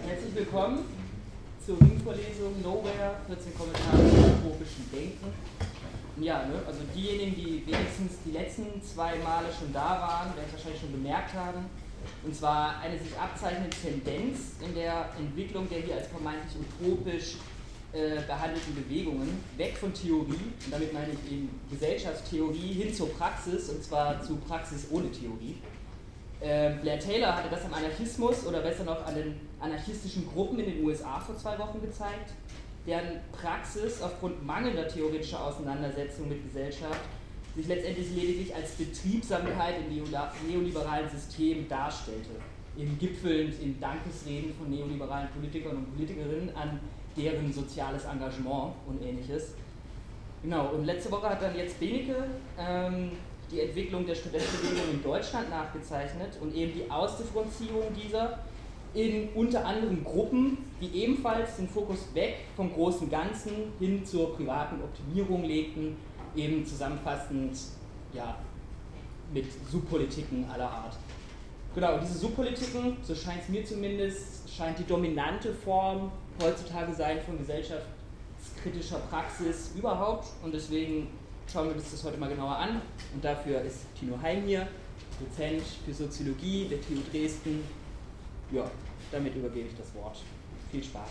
Herzlich willkommen zur Ringvorlesung Nowhere, 14 Kommentare zum utopischen Denken. Ja, also diejenigen, die wenigstens die letzten 2 Male schon da waren, werden es wahrscheinlich schon bemerkt haben. Und zwar eine sich abzeichnende Tendenz in der Entwicklung der hier als vermeintlich utopisch behandelten Bewegungen, weg von Theorie, und damit meine ich eben Gesellschaftstheorie, hin zur Praxis, und zwar zu Praxis ohne Theorie. Blair Taylor hatte das am Anarchismus oder besser noch an den anarchistischen Gruppen in den USA vor 2 Wochen gezeigt, deren Praxis aufgrund mangelnder theoretischer Auseinandersetzung mit Gesellschaft sich letztendlich lediglich als Betriebsamkeit im neoliberalen System darstellte, eben gipfelnd in Dankesreden von neoliberalen Politikern und Politikerinnen an deren soziales Engagement und Ähnliches. Genau, und letzte Woche hat dann jetzt Benecke die Entwicklung der Studentenbewegung in Deutschland nachgezeichnet und eben die Ausdifferenzierung dieser in unter anderem Gruppen, die ebenfalls den Fokus weg vom großen Ganzen hin zur privaten Optimierung legten, eben zusammenfassend ja, mit Subpolitiken aller Art. Genau, und diese Subpolitiken, so scheint es mir zumindest, scheint die dominante Form heutzutage sein von gesellschaftskritischer Praxis überhaupt, und deswegen schauen wir uns das heute mal genauer an, und dafür ist Tino Heim hier, Dozent für Soziologie der TU Dresden. Ja, damit übergebe ich das Wort. Viel Spaß.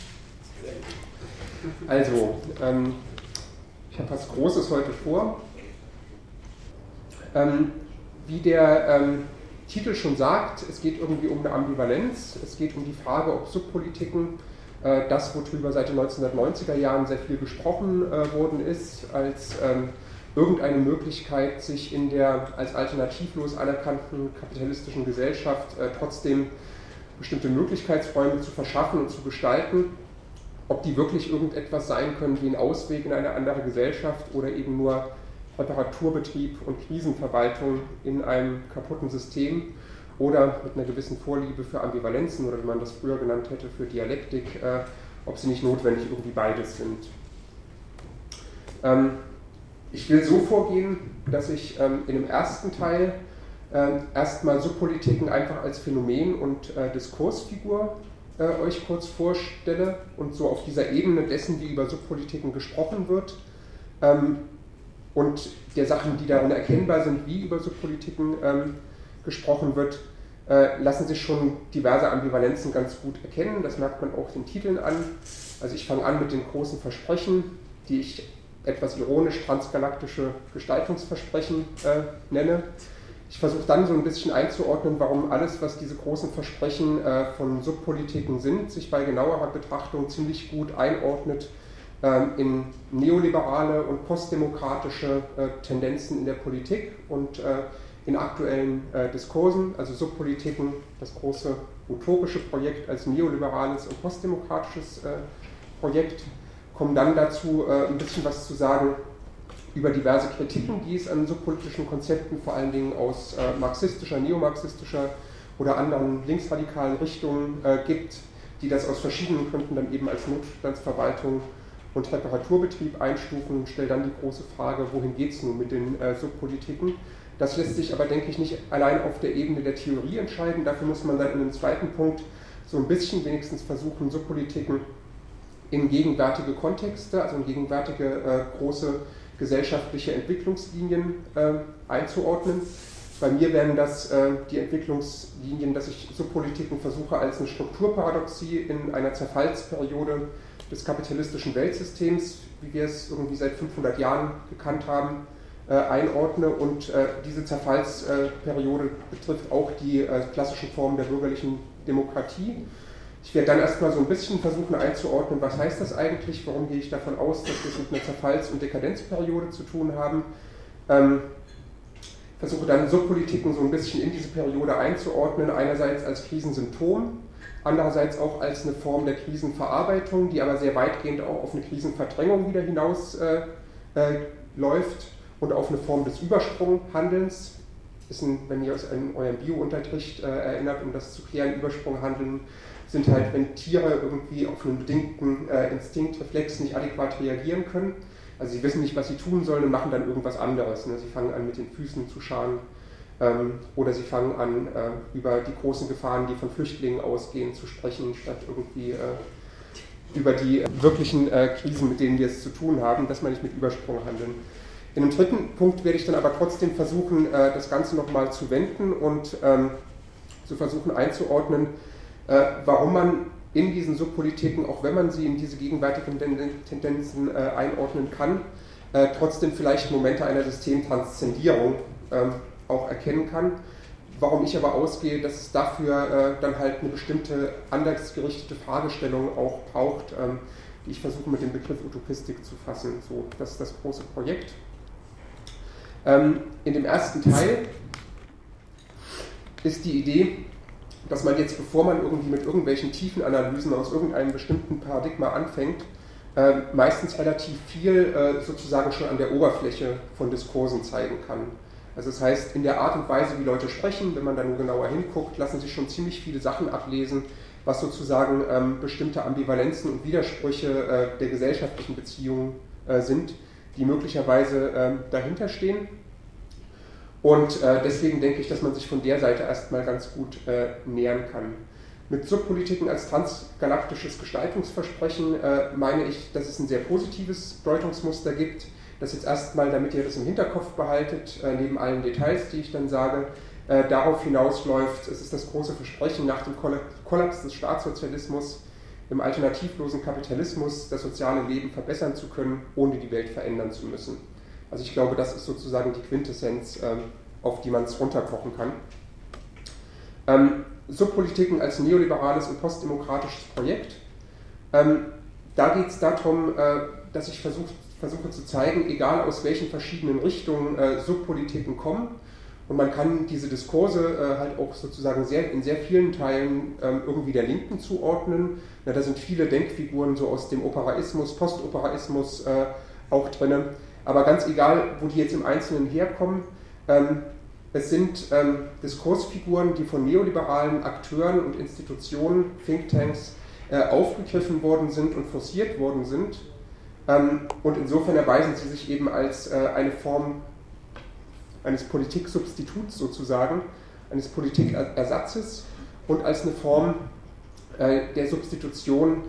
Also, ich habe was Großes heute vor. Wie der Titel schon sagt, es geht irgendwie um eine Ambivalenz, es geht um die Frage, ob Subpolitiken, das, worüber seit den 1990er Jahren sehr viel gesprochen worden ist, als irgendeine Möglichkeit, sich in der als alternativlos anerkannten kapitalistischen Gesellschaft trotzdem bestimmte Möglichkeitsräume zu verschaffen und zu gestalten, ob die wirklich irgendetwas sein können wie ein Ausweg in eine andere Gesellschaft oder eben nur Reparaturbetrieb und Krisenverwaltung in einem kaputten System, oder mit einer gewissen Vorliebe für Ambivalenzen oder wie man das früher genannt hätte, für Dialektik, ob sie nicht notwendig irgendwie beides sind. Ich will so vorgehen, dass ich in dem ersten Teil erstmal Subpolitiken einfach als Phänomen und Diskursfigur euch kurz vorstelle und so auf dieser Ebene dessen, wie über Subpolitiken gesprochen wird, und der Sachen, die darin erkennbar sind, wie über Subpolitiken gesprochen wird, lassen sich schon diverse Ambivalenzen ganz gut erkennen. Das merkt man auch den Titeln an. Also ich fange an mit den großen Versprechen, die ich etwas ironisch transgalaktische Gestaltungsversprechen nenne. Ich versuche dann so ein bisschen einzuordnen, warum alles, was diese großen Versprechen von Subpolitiken sind, sich bei genauerer Betrachtung ziemlich gut einordnet in neoliberale und postdemokratische Tendenzen in der Politik und in aktuellen Diskursen, also Subpolitiken, das große utopische Projekt als neoliberales und postdemokratisches Projekt, kommen dann dazu, ein bisschen was zu sagen über diverse Kritiken, die es an subpolitischen Konzepten, vor allen Dingen aus marxistischer, neomarxistischer oder anderen linksradikalen Richtungen gibt, die das aus verschiedenen Gründen dann eben als Notstandsverwaltung und Reparaturbetrieb einstufen, und stelle dann die große Frage, wohin geht es nun mit den Subpolitiken? Das lässt sich aber, denke ich, nicht allein auf der Ebene der Theorie entscheiden. Dafür muss man dann in dem zweiten Punkt so ein bisschen wenigstens versuchen, Subpolitiken in gegenwärtige Kontexte, also in gegenwärtige große gesellschaftliche Entwicklungslinien einzuordnen. Bei mir wären das die Entwicklungslinien, dass ich Subpolitiken versuche, als eine Strukturparadoxie in einer Zerfallsperiode des kapitalistischen Weltsystems, wie wir es irgendwie seit 500 Jahren gekannt haben, einordne, und diese Zerfallsperiode betrifft auch die klassischen Formen der bürgerlichen Demokratie. Ich werde dann erstmal so ein bisschen versuchen einzuordnen, was heißt das eigentlich, warum gehe ich davon aus, dass wir es mit einer Zerfalls- und Dekadenzperiode zu tun haben. Versuche dann Subpolitiken so ein bisschen in diese Periode einzuordnen, einerseits als Krisensymptom, andererseits auch als eine Form der Krisenverarbeitung, die aber sehr weitgehend auch auf eine Krisenverdrängung wieder hinaus läuft und auf eine Form des Übersprunghandelns. Wenn ihr euch an euren Bio-Unterricht erinnert, um das zu klären, Übersprunghandeln sind halt, wenn Tiere irgendwie auf einen bedingten Instinktreflex nicht adäquat reagieren können. Also sie wissen nicht, was sie tun sollen und machen dann irgendwas anderes. Ne? Sie fangen an, mit den Füßen zu scharen, Oder sie fangen an, über die großen Gefahren, die von Flüchtlingen ausgehen, zu sprechen, statt irgendwie über die wirklichen Krisen, mit denen wir es zu tun haben. Das meine ich mit Übersprung handeln. In einem dritten Punkt werde ich dann aber trotzdem versuchen, das Ganze nochmal zu wenden und zu versuchen einzuordnen, warum man in diesen Subpolitiken, auch wenn man sie in diese gegenwärtigen Tendenzen einordnen kann, trotzdem vielleicht Momente einer Systemtranszendierung auch erkennen kann. Warum ich aber ausgehe, dass es dafür dann halt eine bestimmte andersgerichtete Fragestellung auch braucht, die ich versuche mit dem Begriff Utopistik zu fassen. So, das ist das große Projekt. In dem ersten Teil ist die Idee, dass man jetzt, bevor man irgendwie mit irgendwelchen tiefen Analysen aus irgendeinem bestimmten Paradigma anfängt, meistens relativ viel sozusagen schon an der Oberfläche von Diskursen zeigen kann. Also das heißt, in der Art und Weise, wie Leute sprechen, wenn man da nur genauer hinguckt, lassen sich schon ziemlich viele Sachen ablesen, was sozusagen bestimmte Ambivalenzen und Widersprüche der gesellschaftlichen Beziehungen sind, die möglicherweise dahinter stehen. Und deswegen denke ich, dass man sich von der Seite erstmal ganz gut nähern kann. Mit Subpolitiken als transgalaktisches Gestaltungsversprechen meine ich, dass es ein sehr positives Deutungsmuster gibt, das jetzt erstmal, damit ihr das im Hinterkopf behaltet, neben allen Details, die ich dann sage, darauf hinausläuft, es ist das große Versprechen nach dem Kollaps des Staatssozialismus, im alternativlosen Kapitalismus das soziale Leben verbessern zu können, ohne die Welt verändern zu müssen. Also ich glaube, das ist sozusagen die Quintessenz, auf die man es runterkochen kann. Subpolitiken als neoliberales und postdemokratisches Projekt. Da geht es darum, dass ich versuche zu zeigen, egal aus welchen verschiedenen Richtungen Subpolitiken kommen, und man kann diese Diskurse halt auch sozusagen in sehr vielen Teilen irgendwie der Linken zuordnen. Ja, da sind viele Denkfiguren so aus dem Operaismus, Postoperaismus auch drin. Aber ganz egal, wo die jetzt im Einzelnen herkommen, es sind Diskursfiguren, die von neoliberalen Akteuren und Institutionen, Thinktanks, aufgegriffen worden sind und forciert worden sind. Und insofern erweisen sie sich eben als eine Form eines Politiksubstituts sozusagen, eines Politikersatzes und als eine Form der Substitution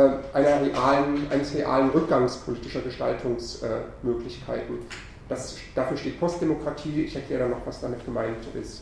eines realen Rückgangs politischer Gestaltungsmöglichkeiten. Dafür steht Postdemokratie, ich erkläre dann noch, was damit gemeint ist.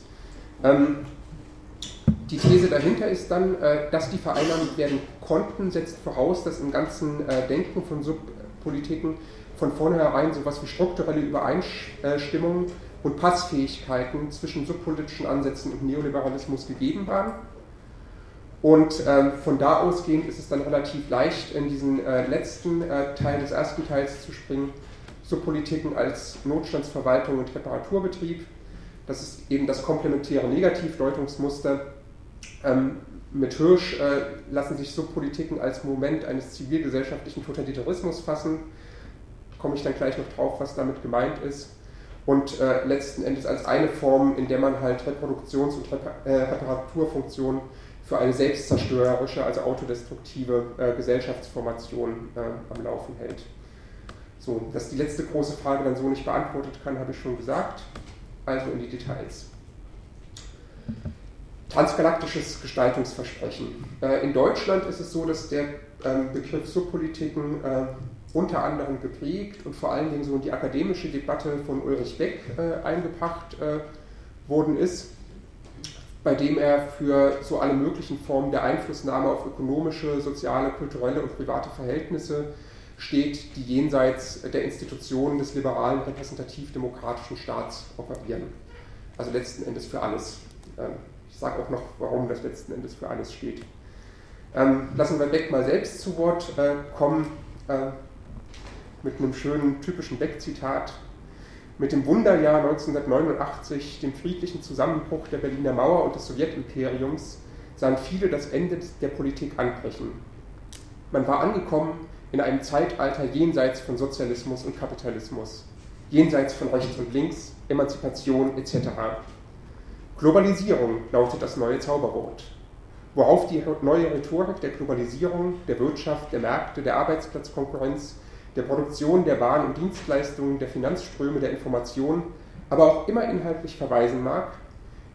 Die These dahinter ist dann, dass die vereinnahmt werden konnten, setzt voraus, dass im ganzen Denken von Subpolitiken von vornherein sowas wie strukturelle Übereinstimmung und Passfähigkeiten zwischen subpolitischen Ansätzen und Neoliberalismus gegeben waren. Und von da ausgehend ist es dann relativ leicht, in diesen letzten Teil des ersten Teils zu springen, Subpolitiken als Notstandsverwaltung und Reparaturbetrieb. Das ist eben das komplementäre Negativdeutungsmuster. Mit Hirsch lassen sich Subpolitiken als Moment eines zivilgesellschaftlichen Totalitarismus fassen. Komme ich dann gleich noch drauf, was damit gemeint ist. Und letzten Endes als eine Form, in der man halt Reproduktions- und Reparaturfunktionen für eine selbstzerstörerische, also autodestruktive Gesellschaftsformation am Laufen hält. So, dass die letzte große Frage dann so nicht beantwortet kann, habe ich schon gesagt. Also in die Details. Transgalaktisches Gestaltungsversprechen. In Deutschland ist es so, dass der Begriff Subpolitiken unter anderem geprägt und vor allen Dingen so in die akademische Debatte von Ulrich Beck eingebracht worden ist, bei dem er für so alle möglichen Formen der Einflussnahme auf ökonomische, soziale, kulturelle und private Verhältnisse steht, die jenseits der Institutionen des liberalen, repräsentativ-demokratischen Staats operieren. Also letzten Endes für alles. Ich sage auch noch, warum das letzten Endes für alles steht. Lassen wir Beck mal selbst zu Wort kommen, mit einem schönen, typischen Beck-Zitat. Mit dem Wunderjahr 1989, dem friedlichen Zusammenbruch der Berliner Mauer und des Sowjetimperiums, sahen viele das Ende der Politik anbrechen. Man war angekommen in einem Zeitalter jenseits von Sozialismus und Kapitalismus, jenseits von rechts und links, Emanzipation etc. Globalisierung lautet das neue Zauberwort, worauf die neue Rhetorik der Globalisierung, der Wirtschaft, der Märkte, der Arbeitsplatzkonkurrenz, der Produktion, der Waren und Dienstleistungen, der Finanzströme, der Information, aber auch immer inhaltlich verweisen mag,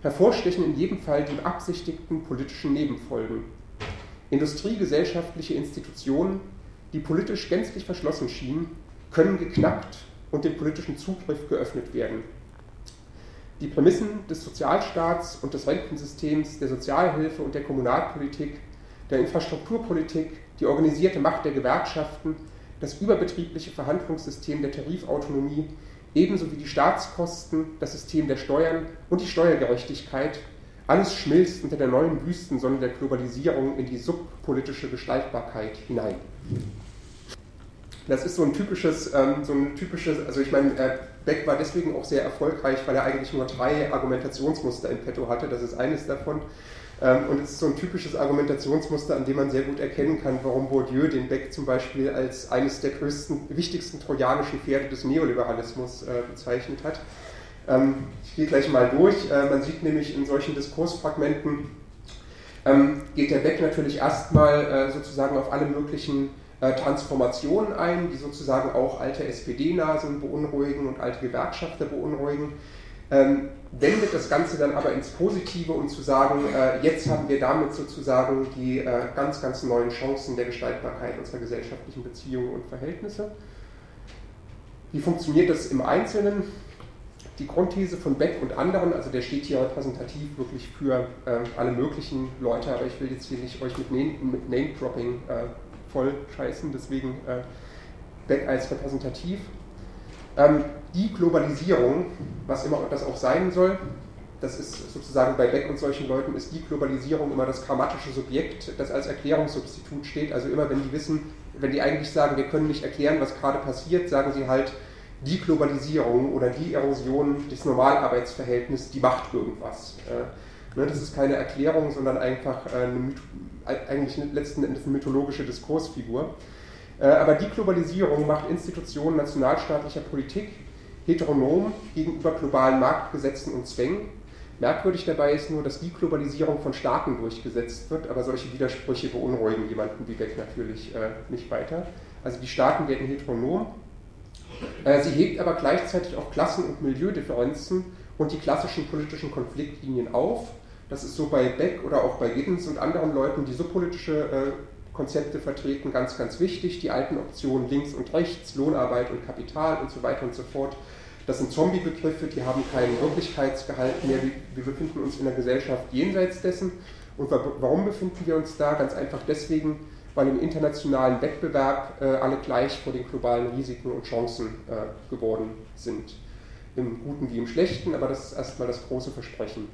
hervorstechen in jedem Fall die beabsichtigten politischen Nebenfolgen. Industriegesellschaftliche Institutionen, die politisch gänzlich verschlossen schienen, können geknackt und dem politischen Zugriff geöffnet werden. Die Prämissen des Sozialstaats und des Rentensystems, der Sozialhilfe und der Kommunalpolitik, der Infrastrukturpolitik, die organisierte Macht der Gewerkschaften, das überbetriebliche Verhandlungssystem der Tarifautonomie, ebenso wie die Staatskosten, das System der Steuern und die Steuergerechtigkeit, alles schmilzt unter der neuen Wüstensonne der Globalisierung in die subpolitische Gestaltbarkeit hinein. Das ist so ein typisches, also ich meine, Beck war deswegen auch sehr erfolgreich, weil er eigentlich nur 3 Argumentationsmuster in petto hatte, das ist eines davon. Und es ist so ein typisches Argumentationsmuster, an dem man sehr gut erkennen kann, warum Bourdieu den Beck zum Beispiel als eines der wichtigsten trojanischen Pferde des Neoliberalismus bezeichnet hat. Ich gehe gleich mal durch. Man sieht nämlich in solchen Diskursfragmenten, geht der Beck natürlich erstmal sozusagen auf alle möglichen Transformationen ein, die sozusagen auch alte SPD-Nasen beunruhigen und alte Gewerkschafter beunruhigen, wendet das Ganze dann aber ins Positive, um zu sagen, jetzt haben wir damit sozusagen die ganz, ganz neuen Chancen der Gestaltbarkeit unserer gesellschaftlichen Beziehungen und Verhältnisse. Wie funktioniert das im Einzelnen? Die Grundthese von Beck und anderen, also der steht hier repräsentativ wirklich für alle möglichen Leute, aber ich will jetzt hier nicht euch mit Name-Dropping voll scheißen, deswegen Beck als repräsentativ. Die Globalisierung, was immer das auch sein soll, das ist sozusagen bei Beck und solchen Leuten, ist die Globalisierung immer das grammatische Subjekt, das als Erklärungssubstitut steht. Also immer wenn die wissen, wenn die eigentlich sagen, wir können nicht erklären, was gerade passiert, sagen sie halt, die Globalisierung oder die Erosion des Normalarbeitsverhältnisses, die macht irgendwas. Das ist keine Erklärung, sondern einfach eigentlich letzten Endes eine mythologische Diskursfigur. Aber die Globalisierung macht Institutionen nationalstaatlicher Politik heteronom gegenüber globalen Marktgesetzen und Zwängen. Merkwürdig dabei ist nur, dass die Globalisierung von Staaten durchgesetzt wird, aber solche Widersprüche beunruhigen jemanden wie Beck natürlich nicht weiter. Also die Staaten werden heteronom. Sie hebt aber gleichzeitig auch Klassen- und Milieudifferenzen und die klassischen politischen Konfliktlinien auf. Das ist so bei Beck oder auch bei Giddens und anderen Leuten, die so politische Konzepte vertreten, ganz, ganz wichtig. Die alten Optionen links und rechts, Lohnarbeit und Kapital und so weiter und so fort. Das sind Zombie-Begriffe, die haben keinen Wirklichkeitsgehalt mehr. Wir befinden uns in einer Gesellschaft jenseits dessen. Und warum befinden wir uns da? Ganz einfach deswegen, weil im internationalen Wettbewerb alle gleich vor den globalen Risiken und Chancen geworden sind. Im Guten wie im Schlechten, aber das ist erstmal das große Versprechen.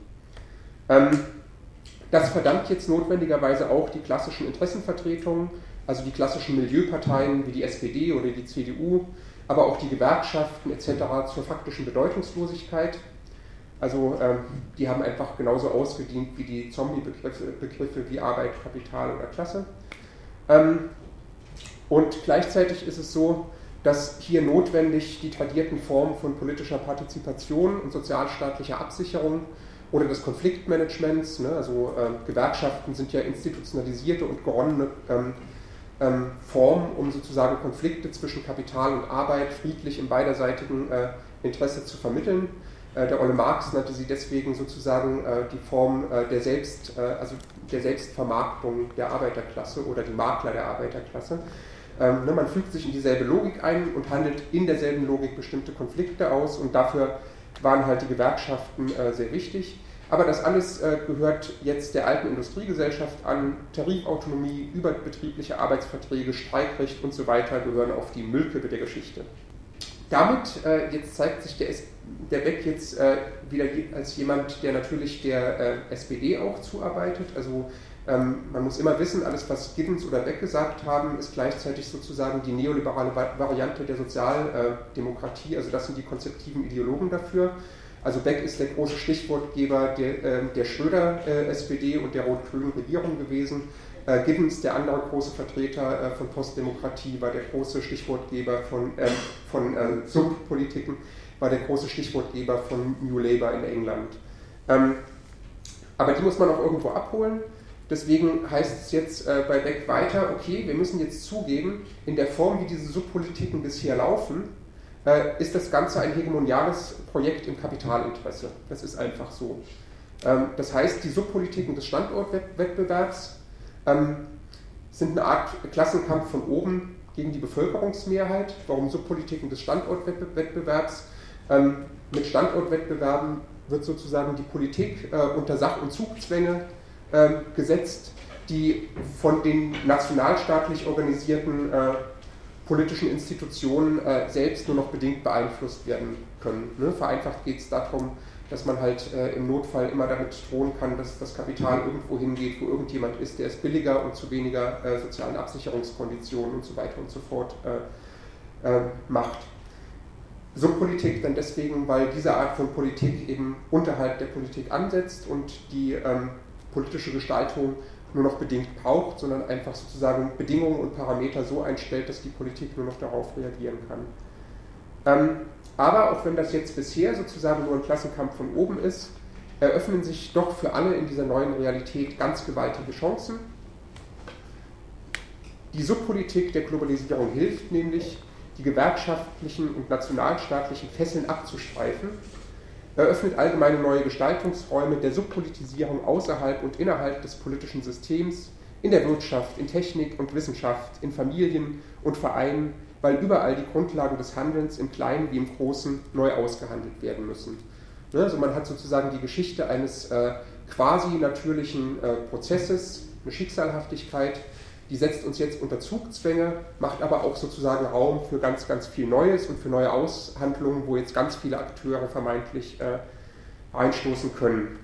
Das verdammt jetzt notwendigerweise auch die klassischen Interessenvertretungen, also die klassischen Milieuparteien wie die SPD oder die CDU, aber auch die Gewerkschaften etc. zur faktischen Bedeutungslosigkeit. Also die haben einfach genauso ausgedient wie die Zombie-Begriffe wie Arbeit, Kapital oder Klasse. Und gleichzeitig ist es so, dass hier notwendig die tradierten Formen von politischer Partizipation und sozialstaatlicher Absicherung oder des Konfliktmanagements, also Gewerkschaften sind ja institutionalisierte und geronnene Formen, um sozusagen Konflikte zwischen Kapital und Arbeit friedlich im beiderseitigen Interesse zu vermitteln. Der Ole Marx nannte sie deswegen sozusagen die Form der Selbstvermarktung der Arbeiterklasse oder die Makler der Arbeiterklasse. Man fügt sich in dieselbe Logik ein und handelt in derselben Logik bestimmte Konflikte aus und dafür waren halt die Gewerkschaften sehr wichtig. Aber das alles gehört jetzt der alten Industriegesellschaft an. Tarifautonomie, überbetriebliche Arbeitsverträge, Streikrecht und so weiter gehören auf die Müllkippe der Geschichte. Damit jetzt zeigt sich der Beck jetzt wieder als jemand, der natürlich der SPD auch zuarbeitet. Also man muss immer wissen, alles was Giddens oder Beck gesagt haben, ist gleichzeitig sozusagen die neoliberale Variante der Sozialdemokratie. Also das sind die konzeptiven Ideologen dafür. Also Beck ist der große Stichwortgeber der Schröder-SPD und der rot-grünen Regierung gewesen. Giddens, der andere große Vertreter von Postdemokratie, war der große Stichwortgeber von Subpolitiken, war der große Stichwortgeber von New Labour in England. Aber die muss man auch irgendwo abholen. Deswegen heißt es jetzt bei Beck weiter, okay, wir müssen jetzt zugeben, in der Form, wie diese Subpolitiken bisher laufen, ist das Ganze ein hegemoniales Projekt im Kapitalinteresse. Das ist einfach so. Das heißt, die Subpolitiken des Standortwettbewerbs sind eine Art Klassenkampf von oben gegen die Bevölkerungsmehrheit. Warum Subpolitiken des Standortwettbewerbs? Mit Standortwettbewerben wird sozusagen die Politik unter Sach- und Zugzwänge gesetzt, die von den nationalstaatlich organisierten politischen Institutionen selbst nur noch bedingt beeinflusst werden können. Ne? Vereinfacht geht es darum, dass man halt im Notfall immer damit drohen kann, dass das Kapital irgendwo hingeht, wo irgendjemand ist, der es billiger und zu weniger sozialen Absicherungskonditionen und so weiter und so fort macht. Subpolitik dann deswegen, weil diese Art von Politik eben unterhalb der Politik ansetzt und die politische Gestaltung nur noch bedingt braucht, sondern einfach sozusagen Bedingungen und Parameter so einstellt, dass die Politik nur noch darauf reagieren kann. Aber auch wenn das jetzt bisher sozusagen nur ein Klassenkampf von oben ist, eröffnen sich doch für alle in dieser neuen Realität ganz gewaltige Chancen. Die Subpolitik der Globalisierung hilft nämlich, die gewerkschaftlichen und nationalstaatlichen Fesseln abzustreifen, eröffnet allgemeine neue Gestaltungsräume der Subpolitisierung außerhalb und innerhalb des politischen Systems, in der Wirtschaft, in Technik und Wissenschaft, in Familien und Vereinen, weil überall die Grundlagen des Handelns im Kleinen wie im Großen neu ausgehandelt werden müssen. Also man hat sozusagen die Geschichte eines quasi natürlichen Prozesses, eine Schicksalhaftigkeit, die setzt uns jetzt unter Zugzwänge, macht aber auch sozusagen Raum für ganz, ganz viel Neues und für neue Aushandlungen, wo jetzt ganz viele Akteure vermeintlich einstoßen können.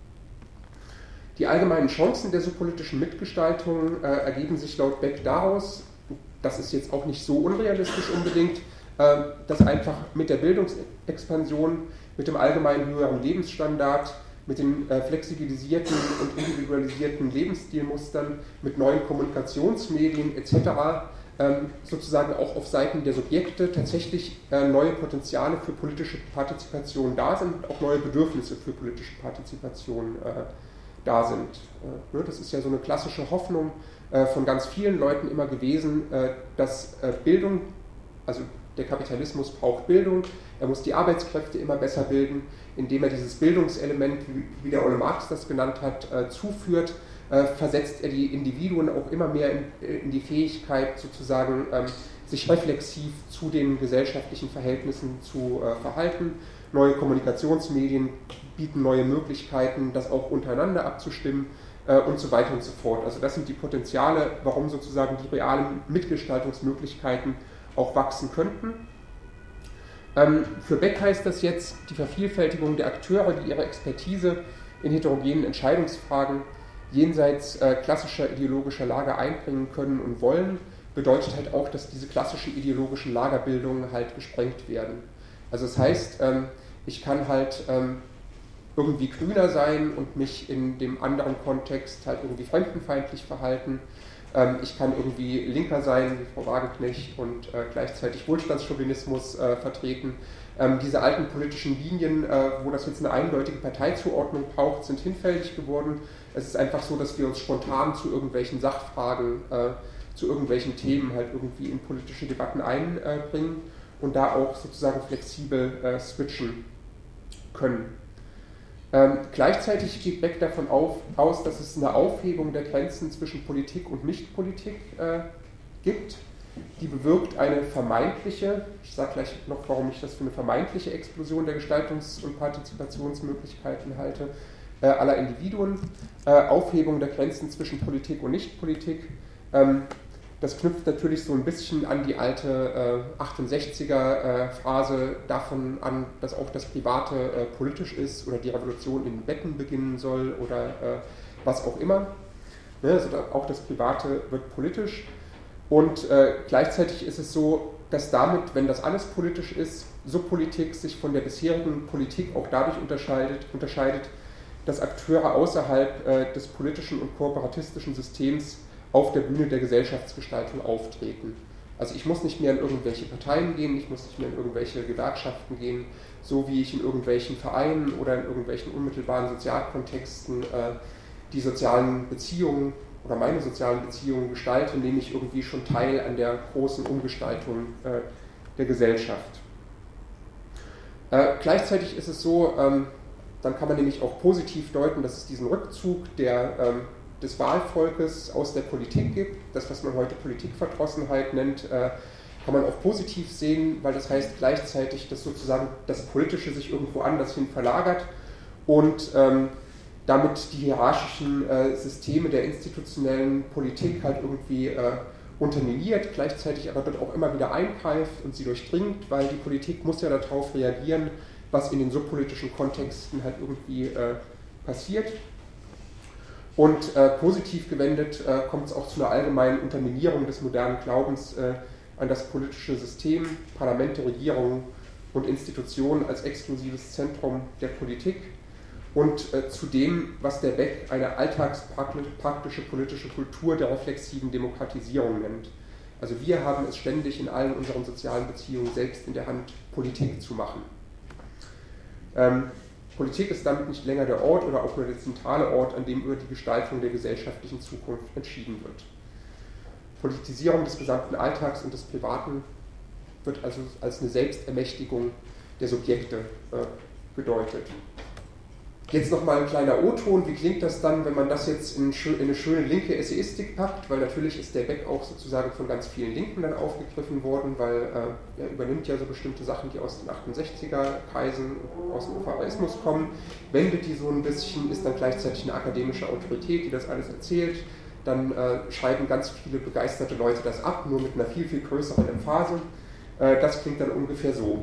Die allgemeinen Chancen der subpolitischen Mitgestaltung ergeben sich laut Beck daraus, das ist jetzt auch nicht so unrealistisch unbedingt, dass einfach mit der Bildungsexpansion, mit dem allgemeinen höheren Lebensstandard, mit den flexibilisierten und individualisierten Lebensstilmustern, mit neuen Kommunikationsmedien etc. Sozusagen auch auf Seiten der Subjekte tatsächlich neue Potenziale für politische Partizipation da sind und auch neue Bedürfnisse für politische Partizipation da sind. Das ist ja so eine klassische Hoffnung von ganz vielen Leuten immer gewesen, dass Bildung, also der Kapitalismus braucht Bildung, er muss die Arbeitskräfte immer besser bilden, indem er dieses Bildungselement, wie der Ole Marx das genannt hat, zuführt, versetzt er die Individuen auch immer mehr in die Fähigkeit, sozusagen sich reflexiv zu den gesellschaftlichen Verhältnissen zu verhalten. Neue Kommunikationsmedien bieten neue Möglichkeiten, das auch untereinander abzustimmen und so weiter und so fort. Also das sind die Potenziale, warum sozusagen die realen Mitgestaltungsmöglichkeiten auch wachsen könnten. Für Beck heißt das jetzt, die Vervielfältigung der Akteure, die ihre Expertise in heterogenen Entscheidungsfragen jenseits klassischer ideologischer Lager einbringen können und wollen, bedeutet halt auch, dass diese klassischen ideologischen Lagerbildungen halt gesprengt werden. Also das heißt, ich kann halt irgendwie grüner sein und mich in dem anderen Kontext halt irgendwie fremdenfeindlich verhalten. Ich kann irgendwie linker sein, wie Frau Wagenknecht, und gleichzeitig Wohlstandschauvinismus vertreten. Diese alten politischen Linien, wo das jetzt eine eindeutige Parteizuordnung braucht, sind hinfällig geworden. Es ist einfach so, dass wir uns spontan zu irgendwelchen Sachfragen, zu irgendwelchen Themen halt irgendwie in politische Debatten einbringen und da auch sozusagen flexibel switchen können. Gleichzeitig geht Beck davon aus, dass es eine Aufhebung der Grenzen zwischen Politik und Nichtpolitik gibt, die bewirkt eine vermeintliche, ich sage gleich noch, warum ich das für eine vermeintliche Explosion der Gestaltungs- und Partizipationsmöglichkeiten halte, aller Individuen, Aufhebung der Grenzen zwischen Politik und Nichtpolitik. Das knüpft natürlich so ein bisschen an die alte 68er-Phase davon an, dass auch das Private politisch ist oder die Revolution in den Betten beginnen soll oder was auch immer. Also auch das Private wird politisch. Und gleichzeitig ist es so, dass damit, wenn das alles politisch ist, Subpolitik sich von der bisherigen Politik auch dadurch unterscheidet, dass Akteure außerhalb des politischen und kooperatistischen Systems auf der Bühne der Gesellschaftsgestaltung auftreten. Also ich muss nicht mehr in irgendwelche Parteien gehen, ich muss nicht mehr in irgendwelche Gewerkschaften gehen, so wie ich in irgendwelchen Vereinen oder in irgendwelchen unmittelbaren Sozialkontexten die sozialen Beziehungen oder meine sozialen Beziehungen gestalte, nehme ich irgendwie schon teil an der großen Umgestaltung der Gesellschaft. Gleichzeitig ist es so, Dann kann man nämlich auch positiv deuten, dass es diesen Rückzug des Wahlvolkes aus der Politik gibt. Das, was man heute Politikverdrossenheit nennt, kann man auch positiv sehen, weil das heißt gleichzeitig, dass sozusagen das Politische sich irgendwo anders hin verlagert und damit die hierarchischen Systeme der institutionellen Politik halt irgendwie unterminiert, gleichzeitig aber dort auch immer wieder eingreift und sie durchdringt, weil die Politik muss ja darauf reagieren, was in den subpolitischen Kontexten halt irgendwie passiert. Und positiv gewendet kommt es auch zu einer allgemeinen Unterminierung des modernen Glaubens an das politische System, Parlamente, Regierungen und Institutionen als exklusives Zentrum der Politik und zu dem, was der Beck eine alltagspraktische politische Kultur der reflexiven Demokratisierung nennt. Also wir haben es ständig in allen unseren sozialen Beziehungen selbst in der Hand, Politik zu machen. Politik ist damit nicht länger der Ort oder auch nur der zentrale Ort, an dem über die Gestaltung der gesellschaftlichen Zukunft entschieden wird. Politisierung des gesamten Alltags und des Privaten wird also als eine Selbstermächtigung der Subjekte gedeutet. Jetzt nochmal ein kleiner O-Ton, wie klingt das dann, wenn man das jetzt in eine schöne linke Essayistik packt, weil natürlich ist der Beck auch sozusagen von ganz vielen Linken dann aufgegriffen worden, weil er übernimmt ja so bestimmte Sachen, die aus den 68er-Kreisen, aus dem Ufarismus kommen, wendet die so ein bisschen, ist dann gleichzeitig eine akademische Autorität, die das alles erzählt, dann schreiben ganz viele begeisterte Leute das ab, nur mit einer viel, viel größeren Emphase. Das klingt dann ungefähr so.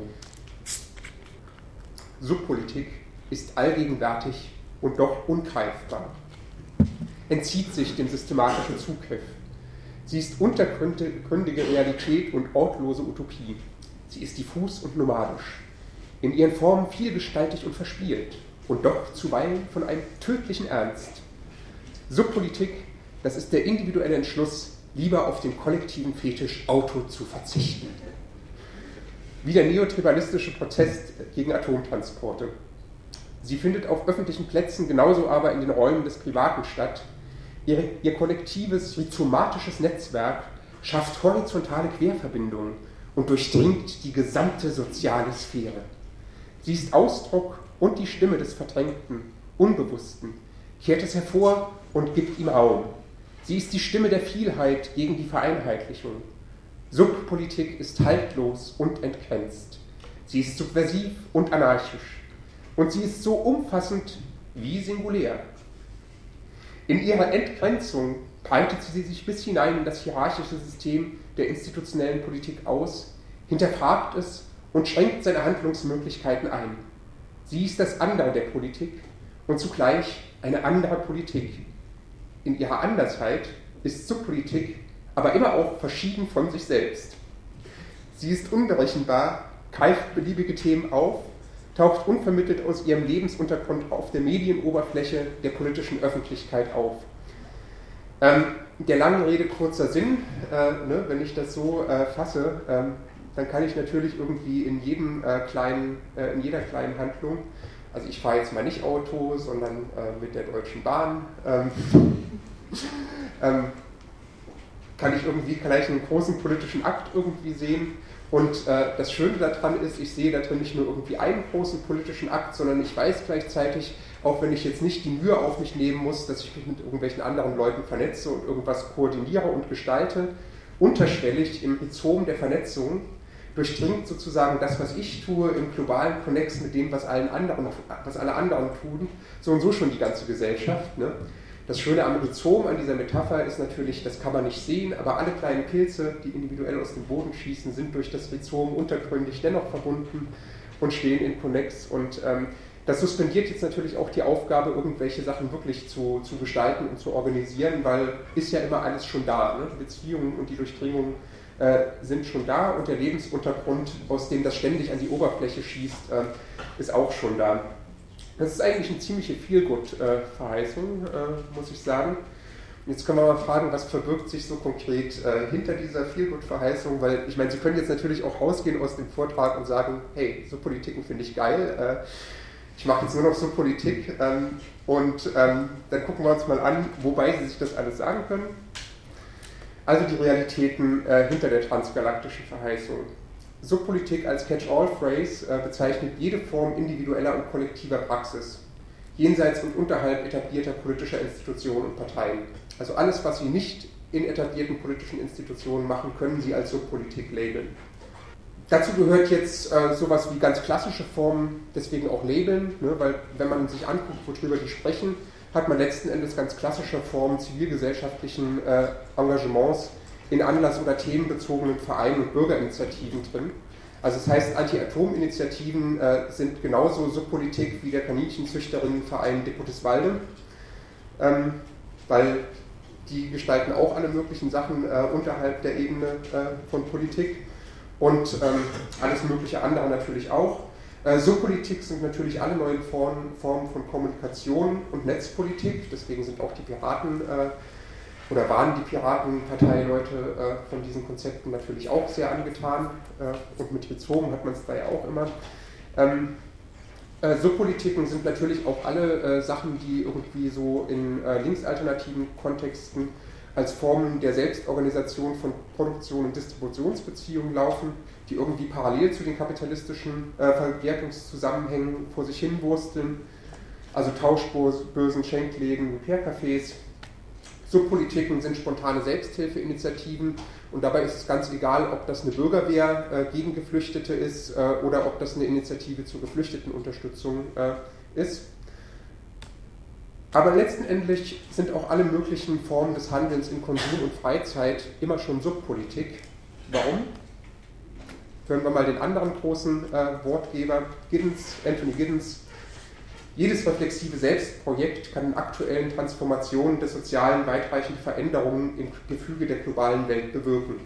Subpolitik ist allgegenwärtig und doch ungreifbar, entzieht sich dem systematischen Zugriff. Sie ist untergründige Realität und ortlose Utopie. Sie ist diffus und nomadisch, in ihren Formen vielgestaltig und verspielt und doch zuweilen von einem tödlichen Ernst. Subpolitik, das ist der individuelle Entschluss, lieber auf den kollektiven Fetisch Auto zu verzichten. Wie der neotribalistische Protest gegen Atomtransporte. Sie findet auf öffentlichen Plätzen, genauso aber in den Räumen des Privaten statt. Ihr kollektives, rhizomatisches Netzwerk schafft horizontale Querverbindungen und durchdringt die gesamte soziale Sphäre. Sie ist Ausdruck und die Stimme des Verdrängten, Unbewussten, kehrt es hervor und gibt ihm Raum. Sie ist die Stimme der Vielheit gegen die Vereinheitlichung. Subpolitik ist haltlos und entgrenzt. Sie ist subversiv und anarchisch. Und sie ist so umfassend wie singulär. In ihrer Entgrenzung breitet sie sich bis hinein in das hierarchische System der institutionellen Politik aus, hinterfragt es und schränkt seine Handlungsmöglichkeiten ein. Sie ist das Andere der Politik und zugleich eine andere Politik. In ihrer Andersheit ist Subpolitik aber immer auch verschieden von sich selbst. Sie ist unberechenbar, greift beliebige Themen auf, taucht unvermittelt aus ihrem Lebensuntergrund auf der Medienoberfläche der politischen Öffentlichkeit auf. Der langen Rede kurzer Sinn, wenn ich das so fasse, dann kann ich natürlich irgendwie in jeder kleinen Handlung, also ich fahre jetzt mal nicht Auto, sondern mit der Deutschen Bahn, kann ich irgendwie gleich einen großen politischen Akt irgendwie sehen. Und das Schöne daran ist, ich sehe da drin nicht nur irgendwie einen großen politischen Akt, sondern ich weiß gleichzeitig, auch wenn ich jetzt nicht die Mühe auf mich nehmen muss, dass ich mich mit irgendwelchen anderen Leuten vernetze und irgendwas koordiniere und gestalte, unterschwellig im Rhizom der Vernetzung durchdringt sozusagen das, was ich tue, im globalen Konnex mit dem, was alle anderen tun, so und so schon die ganze Gesellschaft. Ne? Das Schöne am Rhizom, an dieser Metapher, ist natürlich, das kann man nicht sehen, aber alle kleinen Pilze, die individuell aus dem Boden schießen, sind durch das Rhizom untergründig dennoch verbunden und stehen in Konnex. Und das suspendiert jetzt natürlich auch die Aufgabe, irgendwelche Sachen wirklich zu gestalten und zu organisieren, weil ist ja immer alles schon da. Ne? Die Beziehungen und die Durchdringungen sind schon da und der Lebensuntergrund, aus dem das ständig an die Oberfläche schießt, ist auch schon da. Das ist eigentlich eine ziemliche Feelgood-Verheißung, muss ich sagen. Jetzt können wir mal fragen, was verbirgt sich so konkret hinter dieser Feelgood-Verheißung, weil ich meine, Sie können jetzt natürlich auch rausgehen aus dem Vortrag und sagen, hey, so Politiken finde ich geil, ich mache jetzt nur noch so Politik und dann gucken wir uns mal an, wobei Sie sich das alles sagen können. Also die Realitäten hinter der transgalaktischen Verheißung. Subpolitik als Catch-all-Phrase bezeichnet jede Form individueller und kollektiver Praxis, jenseits und unterhalb etablierter politischer Institutionen und Parteien. Also alles, was Sie nicht in etablierten politischen Institutionen machen, können Sie als Subpolitik labeln. Dazu gehört jetzt sowas wie ganz klassische Formen, deswegen auch Labeln, ne, weil wenn man sich anguckt, worüber die sprechen, hat man letzten Endes ganz klassische Formen zivilgesellschaftlichen Engagements in anlass- oder themenbezogenen Vereinen und Bürgerinitiativen drin. Also das heißt, Anti-Atom-Initiativen sind genauso Subpolitik wie der Kaninchenzüchterinnenverein Deputeswalde, weil die gestalten auch alle möglichen Sachen unterhalb der Ebene von Politik und alles mögliche andere natürlich auch. Subpolitik sind natürlich alle neuen Formen von Kommunikation und Netzpolitik, deswegen sind auch die Piraten oder waren die Piratenparteileute von diesen Konzepten natürlich auch sehr angetan und mitgezogen hat man es da ja auch immer. Subpolitiken sind natürlich auch alle Sachen, die irgendwie so in linksalternativen Kontexten als Formen der Selbstorganisation von Produktion und Distributionsbeziehungen laufen, die irgendwie parallel zu den kapitalistischen Verwertungszusammenhängen vor sich hinwursteln, also Tauschbörsen, Schenkläden, Repair-Cafés. Subpolitiken sind spontane Selbsthilfeinitiativen und dabei ist es ganz egal, ob das eine Bürgerwehr gegen Geflüchtete ist oder ob das eine Initiative zur Geflüchtetenunterstützung ist. Aber letztendlich sind auch alle möglichen Formen des Handelns in Konsum und Freizeit immer schon Subpolitik. Warum? Hören wir mal den anderen großen Wortgeber, Anthony Giddens. Jedes reflexive Selbstprojekt kann in aktuellen Transformationen des Sozialen weitreichende Veränderungen im Gefüge der globalen Welt bewirken.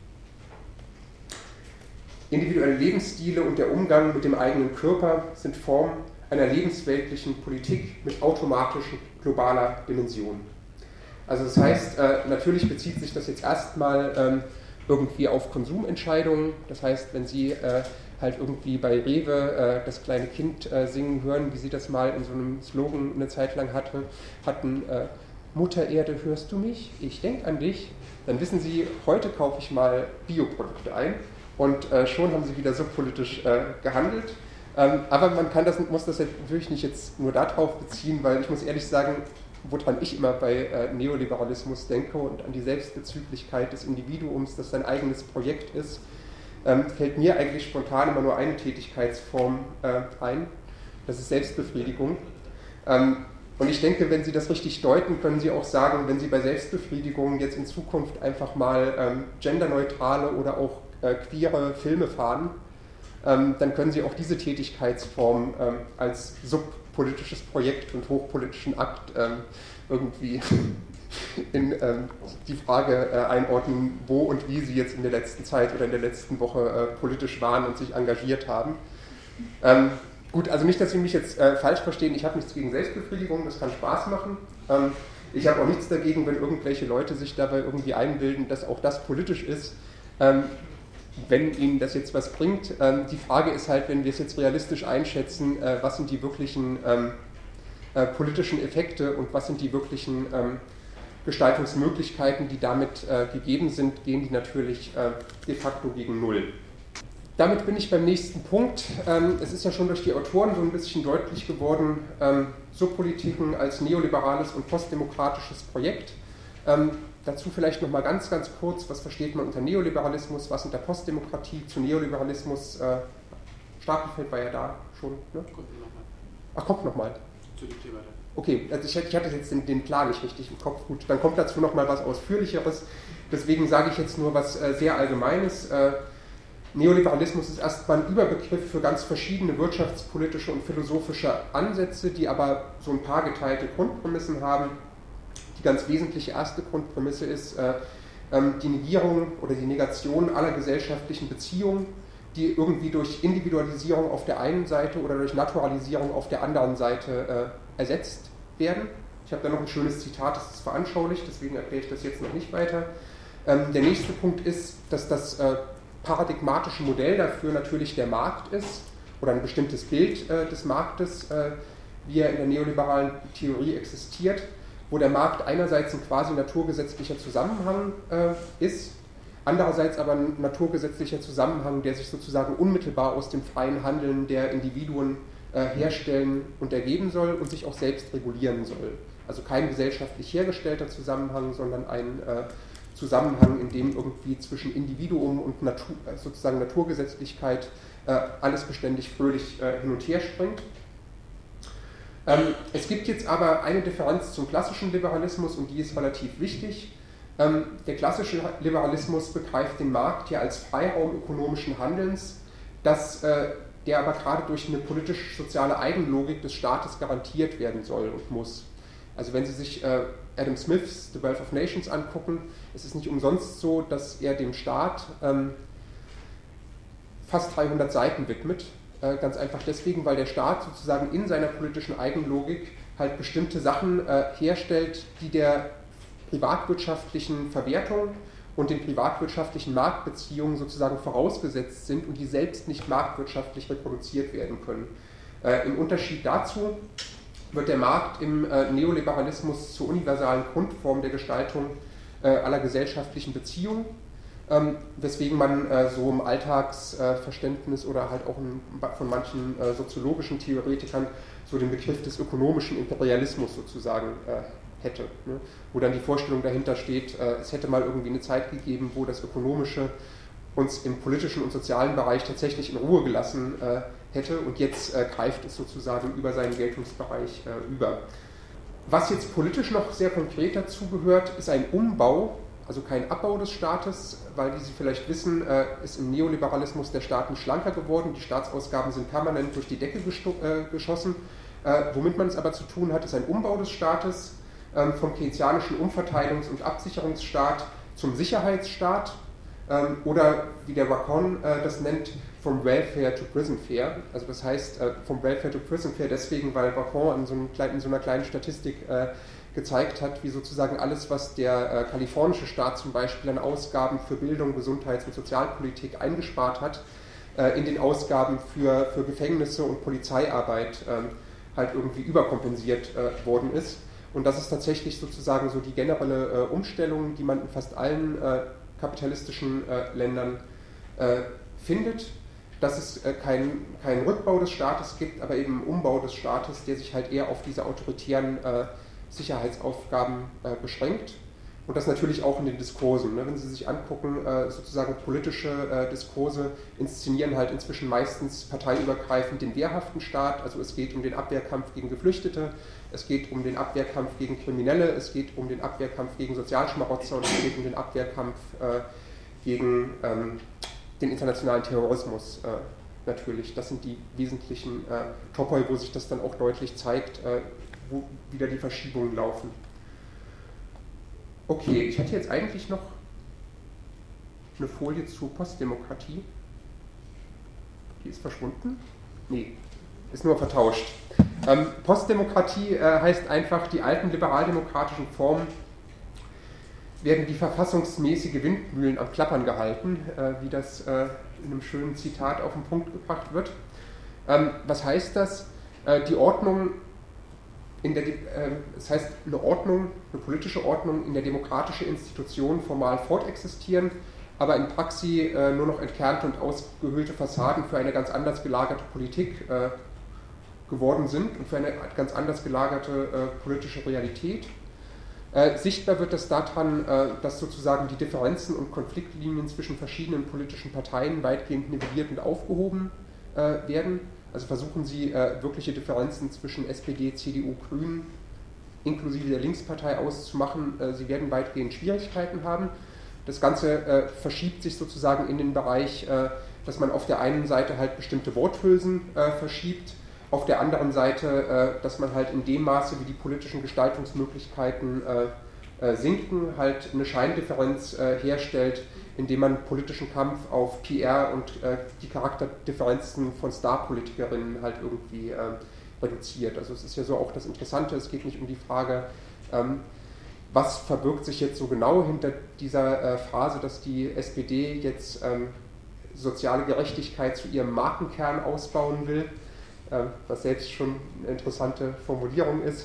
Individuelle Lebensstile und der Umgang mit dem eigenen Körper sind Formen einer lebensweltlichen Politik mit automatischen globaler Dimension. Also das heißt, natürlich bezieht sich das jetzt erstmal irgendwie auf Konsumentscheidungen. Das heißt, wenn Sie halt irgendwie bei Rewe das kleine Kind singen hören, wie Sie das mal in so einem Slogan eine Zeit lang hatten, Mutter Erde, hörst du mich? Ich denke an dich. Dann wissen Sie, heute kaufe ich mal Bioprodukte ein und schon haben Sie wieder subpolitisch gehandelt. Aber man muss das natürlich nicht jetzt nur darauf beziehen, weil ich muss ehrlich sagen, woran ich immer bei Neoliberalismus denke und an die Selbstbezüglichkeit des Individuums, das sein eigenes Projekt ist, fällt mir eigentlich spontan immer nur eine Tätigkeitsform ein, das ist Selbstbefriedigung. Und ich denke, wenn Sie das richtig deuten, können Sie auch sagen, wenn Sie bei Selbstbefriedigung jetzt in Zukunft einfach mal genderneutrale oder auch queere Filme fahren, dann können Sie auch diese Tätigkeitsform als subpolitisches Projekt und hochpolitischen Akt irgendwie in die Frage einordnen, wo und wie Sie jetzt in der letzten Zeit oder in der letzten Woche politisch waren und sich engagiert haben. Gut, also nicht, dass Sie mich jetzt falsch verstehen, ich habe nichts gegen Selbstbefriedigung, das kann Spaß machen. Ich habe auch nichts dagegen, wenn irgendwelche Leute sich dabei irgendwie einbilden, dass auch das politisch ist, wenn Ihnen das jetzt was bringt. Die Frage ist halt, wenn wir es jetzt realistisch einschätzen, was sind die wirklichen politischen Effekte und was sind die wirklichen Gestaltungsmöglichkeiten, die damit gegeben sind, gehen die natürlich de facto gegen Null. Damit bin ich beim nächsten Punkt. Es ist ja schon durch die Autoren so ein bisschen deutlich geworden, Subpolitiken als neoliberales und postdemokratisches Projekt. Dazu vielleicht nochmal ganz kurz, was versteht man unter Neoliberalismus, was unter Postdemokratie, zu Neoliberalismus, Stapelfeld war ja da schon, ne? Ach, kommt nochmal. Zu dem Thema dann. Okay, also ich hatte jetzt den Plan nicht richtig im Kopf. Gut, dann kommt dazu nochmal was Ausführlicheres. Deswegen sage ich jetzt nur was sehr Allgemeines. Neoliberalismus ist erstmal ein Überbegriff für ganz verschiedene wirtschaftspolitische und philosophische Ansätze, die aber so ein paar geteilte Grundprämissen haben. Die ganz wesentliche erste Grundprämisse ist die Negierung oder die Negation aller gesellschaftlichen Beziehungen, die irgendwie durch Individualisierung auf der einen Seite oder durch Naturalisierung auf der anderen Seite ersetzt werden. Ich habe da noch ein schönes Zitat, das ist veranschaulicht, deswegen erkläre ich das jetzt noch nicht weiter. Der nächste Punkt ist, dass das paradigmatische Modell dafür natürlich der Markt ist oder ein bestimmtes Bild des Marktes, wie er in der neoliberalen Theorie existiert, wo der Markt einerseits ein quasi naturgesetzlicher Zusammenhang ist, andererseits aber ein naturgesetzlicher Zusammenhang, der sich sozusagen unmittelbar aus dem freien Handeln der Individuen herstellen und ergeben soll und sich auch selbst regulieren soll. Also kein gesellschaftlich hergestellter Zusammenhang, sondern ein Zusammenhang, in dem irgendwie zwischen Individuum und sozusagen Naturgesetzlichkeit alles beständig fröhlich hin und her springt. Es gibt jetzt aber eine Differenz zum klassischen Liberalismus und die ist relativ wichtig. Der klassische Liberalismus begreift den Markt ja als Freiraum ökonomischen Handelns, der aber gerade durch eine politisch-soziale Eigenlogik des Staates garantiert werden soll und muss. Also wenn Sie sich Adam Smiths The Wealth of Nations angucken, ist es nicht umsonst so, dass er dem Staat fast 300 Seiten widmet. Ganz einfach deswegen, weil der Staat sozusagen in seiner politischen Eigenlogik halt bestimmte Sachen herstellt, die der privatwirtschaftlichen Verwertung und den privatwirtschaftlichen Marktbeziehungen sozusagen vorausgesetzt sind und die selbst nicht marktwirtschaftlich reproduziert werden können. Im Unterschied dazu wird der Markt im Neoliberalismus zur universalen Grundform der Gestaltung aller gesellschaftlichen Beziehungen, weswegen man so im Alltagsverständnis oder halt auch von manchen soziologischen Theoretikern so den Begriff des ökonomischen Imperialismus sozusagen hätte, ne? Wo dann die Vorstellung dahinter steht, es hätte mal irgendwie eine Zeit gegeben, wo das Ökonomische uns im politischen und sozialen Bereich tatsächlich in Ruhe gelassen hätte und jetzt greift es sozusagen über seinen Geltungsbereich über. Was jetzt politisch noch sehr konkret dazu gehört, ist ein Umbau, also kein Abbau des Staates, weil, wie Sie vielleicht wissen, ist im Neoliberalismus der Staat nicht schlanker geworden, die Staatsausgaben sind permanent durch die Decke geschossen. Womit man es aber zu tun hat, ist ein Umbau des Staates vom keynesianischen Umverteilungs- und Absicherungsstaat zum Sicherheitsstaat oder, wie der Wacon das nennt, vom Welfare to Prison Fare. Also das heißt vom Welfare to Prison Fare deswegen, weil Wacon in so einer kleinen Statistik gezeigt hat, wie sozusagen alles, was der kalifornische Staat zum Beispiel an Ausgaben für Bildung, Gesundheits- und Sozialpolitik eingespart hat, in den Ausgaben für Gefängnisse und Polizeiarbeit halt irgendwie überkompensiert worden ist. Und das ist tatsächlich sozusagen so die generelle Umstellung, die man in fast allen kapitalistischen Ländern findet, dass es keinen Rückbau des Staates gibt, aber eben einen Umbau des Staates, der sich halt eher auf diese autoritären Sicherheitsaufgaben beschränkt. Und das natürlich auch in den Diskursen. Ne? Wenn Sie sich angucken, sozusagen politische Diskurse inszenieren halt inzwischen meistens parteiübergreifend den wehrhaften Staat. Also es geht um den Abwehrkampf gegen Geflüchtete, es geht um den Abwehrkampf gegen Kriminelle, es geht um den Abwehrkampf gegen Sozialschmarotzer und es geht um den Abwehrkampf gegen den internationalen Terrorismus natürlich. Das sind die wesentlichen Topoi, wo sich das dann auch deutlich zeigt, wo wieder die Verschiebungen laufen. Okay, ich hatte jetzt eigentlich noch eine Folie zur Postdemokratie. Die ist verschwunden? Nee, ist nur vertauscht. Postdemokratie heißt einfach, die alten liberaldemokratischen Formen werden wie verfassungsmäßige Windmühlen am Klappern gehalten, wie das in einem schönen Zitat auf den Punkt gebracht wird. Was heißt das? Die Ordnung das heißt, eine politische Ordnung, in der demokratische Institutionen formal fortexistieren, aber in Praxis nur noch entkernte und ausgehöhlte Fassaden für eine ganz anders gelagerte Politik geworden sind und für eine ganz anders gelagerte politische Realität. Sichtbar wird das daran, dass sozusagen die Differenzen und Konfliktlinien zwischen verschiedenen politischen Parteien weitgehend nivelliert und aufgehoben werden. Also versuchen Sie, wirkliche Differenzen zwischen SPD, CDU, Grünen inklusive der Linkspartei auszumachen. Sie werden weitgehend Schwierigkeiten haben. Das Ganze verschiebt sich sozusagen in den Bereich, dass man auf der einen Seite halt bestimmte Worthülsen verschiebt, auf der anderen Seite, dass man halt in dem Maße, wie die politischen Gestaltungsmöglichkeiten sinken, halt eine Scheindifferenz herstellt, indem man politischen Kampf auf PR und die Charakterdifferenzen von Star-Politikerinnen halt irgendwie reduziert. Also es ist ja so auch das Interessante, es geht nicht um die Frage, was verbirgt sich jetzt so genau hinter dieser Phrase, dass die SPD jetzt soziale Gerechtigkeit zu ihrem Markenkern ausbauen will, was selbst schon eine interessante Formulierung ist,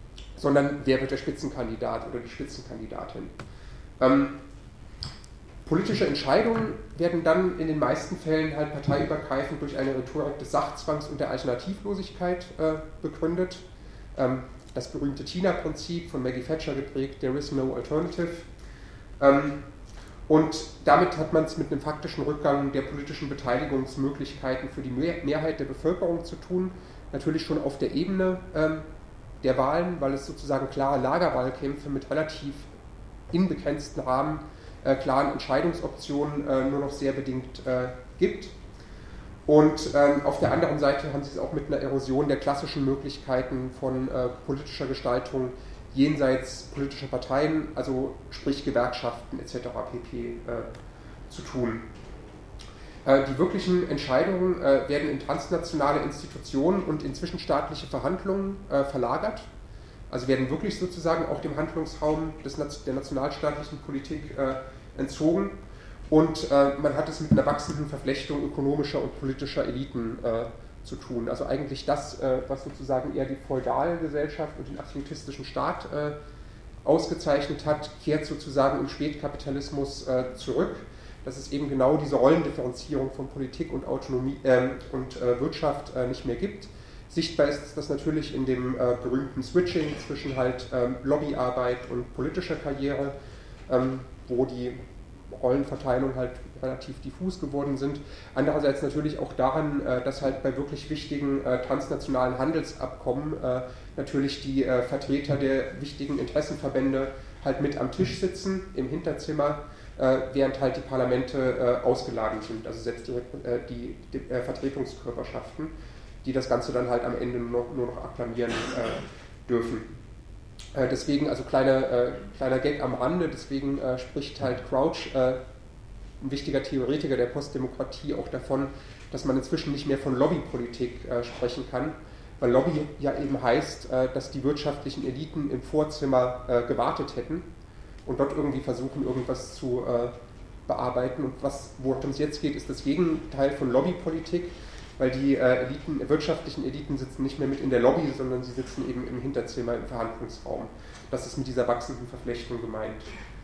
sondern wer wird der Spitzenkandidat oder die Spitzenkandidatin. Politische Entscheidungen werden dann in den meisten Fällen halt parteiübergreifend durch eine Rhetorik des Sachzwangs und der Alternativlosigkeit begründet. Das berühmte Tina-Prinzip von Maggie Thatcher geprägt, there is no alternative. Und damit hat man es mit einem faktischen Rückgang der politischen Beteiligungsmöglichkeiten für die Mehrheit der Bevölkerung zu tun. Natürlich schon auf der Ebene der Wahlen, weil es sozusagen klare Lagerwahlkämpfe mit relativ inbegrenzten Rahmen, klaren Entscheidungsoptionen nur noch sehr bedingt gibt. Und auf der anderen Seite haben sie es auch mit einer Erosion der klassischen Möglichkeiten von politischer Gestaltung jenseits politischer Parteien, also sprich Gewerkschaften etc. pp. Zu tun. Die wirklichen Entscheidungen werden in transnationale Institutionen und in zwischenstaatliche Verhandlungen verlagert, also werden wirklich sozusagen auch dem Handlungsraum der nationalstaatlichen Politik entzogen. Und man hat es mit einer wachsenden Verflechtung ökonomischer und politischer Eliten zu tun. Also eigentlich das, was sozusagen eher die feudale Gesellschaft und den absolutistischen Staat ausgezeichnet hat, kehrt sozusagen im Spätkapitalismus zurück. Dass es eben genau diese Rollendifferenzierung von Politik und Autonomie und Wirtschaft nicht mehr gibt. Sichtbar ist das natürlich in dem berühmten Switching zwischen halt Lobbyarbeit und politischer Karriere, wo die Rollenverteilung halt relativ diffus geworden sind. Andererseits natürlich auch daran, dass halt bei wirklich wichtigen transnationalen Handelsabkommen natürlich die Vertreter der wichtigen Interessenverbände halt mit am Tisch sitzen, im Hinterzimmer, während halt die Parlamente ausgeladen sind, also selbst die Vertretungskörperschaften, die das Ganze dann halt am Ende nur noch akklamieren dürfen. Deswegen, also kleiner Gag am Rande, deswegen spricht halt Crouch, ein wichtiger Theoretiker der Postdemokratie, auch davon, dass man inzwischen nicht mehr von Lobbypolitik sprechen kann, weil Lobby ja eben heißt, dass die wirtschaftlichen Eliten im Vorzimmer gewartet hätten und dort irgendwie versuchen, irgendwas zu bearbeiten. Und worum es jetzt geht, ist das Gegenteil von Lobbypolitik, weil die wirtschaftlichen Eliten sitzen nicht mehr mit in der Lobby, sondern sie sitzen eben im Hinterzimmer, im Verhandlungsraum. Das ist mit dieser wachsenden Verflechtung gemeint.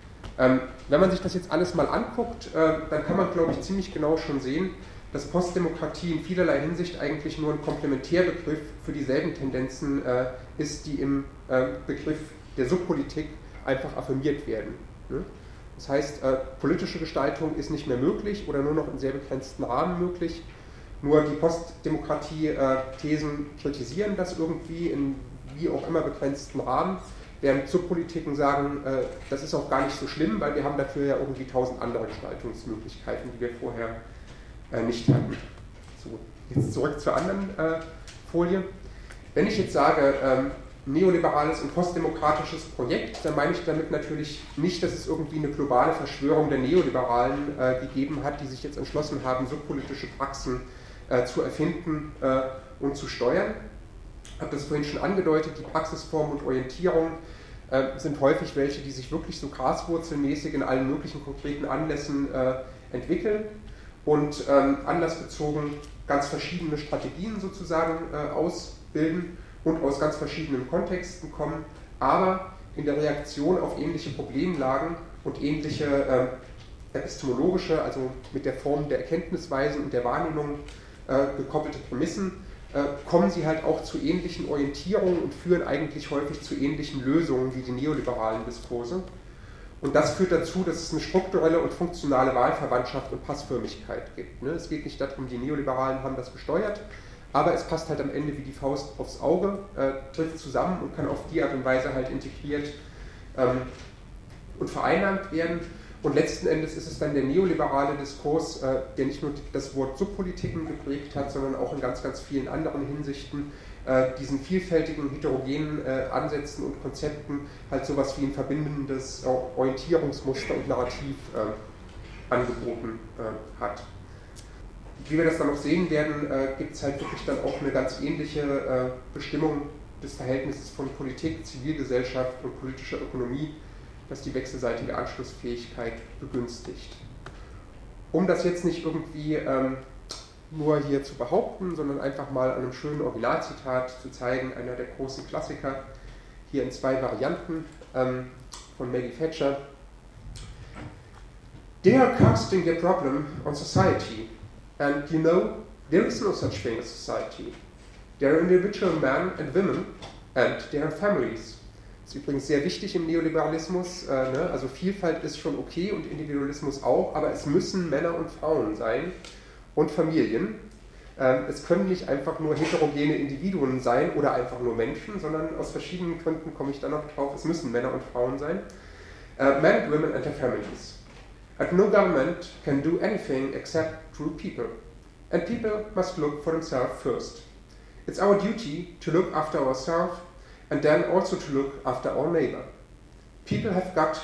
Wenn man sich das jetzt alles mal anguckt, dann kann man, glaube ich, ziemlich genau schon sehen, dass Postdemokratie in vielerlei Hinsicht eigentlich nur ein Komplementärbegriff für dieselben Tendenzen ist, die im Begriff der Subpolitik einfach affirmiert werden. Das heißt, politische Gestaltung ist nicht mehr möglich oder nur noch in sehr begrenzten Rahmen möglich. Nur die Postdemokratie-Thesen kritisieren das irgendwie in wie auch immer begrenzten Rahmen, während Subpolitiken sagen, das ist auch gar nicht so schlimm, weil wir haben dafür ja irgendwie 1000 andere Gestaltungsmöglichkeiten, die wir vorher nicht hatten. So, jetzt zurück zur anderen Folie. Wenn ich jetzt sage, neoliberales und postdemokratisches Projekt, dann meine ich damit natürlich nicht, dass es irgendwie eine globale Verschwörung der Neoliberalen gegeben hat, die sich jetzt entschlossen haben, subpolitische Praxen zu erfinden und zu steuern. Ich habe das vorhin schon angedeutet, die Praxisform und Orientierung sind häufig welche, die sich wirklich so graswurzelmäßig in allen möglichen konkreten Anlässen entwickeln und anlassbezogen ganz verschiedene Strategien sozusagen ausbilden und aus ganz verschiedenen Kontexten kommen, aber in der Reaktion auf ähnliche Problemlagen und ähnliche epistemologische, also mit der Form der Erkenntnisweisen und der Wahrnehmung gekoppelte Prämissen, kommen sie halt auch zu ähnlichen Orientierungen und führen eigentlich häufig zu ähnlichen Lösungen wie die neoliberalen Diskurse. Und das führt dazu, dass es eine strukturelle und funktionale Wahlverwandtschaft und Passförmigkeit gibt. Es geht nicht darum, die Neoliberalen haben das gesteuert, aber es passt halt am Ende wie die Faust aufs Auge, trifft zusammen und kann auf die Art und Weise halt integriert und vereinnahmt werden. Und letzten Endes ist es dann der neoliberale Diskurs, der nicht nur das Wort Subpolitiken geprägt hat, sondern auch in ganz, ganz vielen anderen Hinsichten diesen vielfältigen, heterogenen Ansätzen und Konzepten halt sowas wie ein verbindendes Orientierungsmuster und Narrativ angeboten hat. Wie wir das dann noch sehen werden, gibt es halt wirklich dann auch eine ganz ähnliche Bestimmung des Verhältnisses von Politik, Zivilgesellschaft und politischer Ökonomie, das die wechselseitige Anschlussfähigkeit begünstigt. Um das jetzt nicht irgendwie nur hier zu behaupten, sondern einfach mal an einem schönen Originalzitat zu zeigen, einer der großen Klassiker, hier in 2 Varianten von Maggie Thatcher. they are casting their problem on society. And you know, there is no such thing as society. There are individual men and women and there are families. Das ist übrigens sehr wichtig im Neoliberalismus, ne? Also Vielfalt ist schon okay und Individualismus auch, aber es müssen Männer und Frauen sein und Familien. Es können nicht einfach nur heterogene Individuen sein oder einfach nur Menschen, sondern aus verschiedenen Gründen komme ich dann noch drauf, es müssen Männer und Frauen sein. Men and women and their families. And no government can do anything except through people. And people must look for themselves first. It's our duty to look after ourselves and then also to look after our neighbor. People have got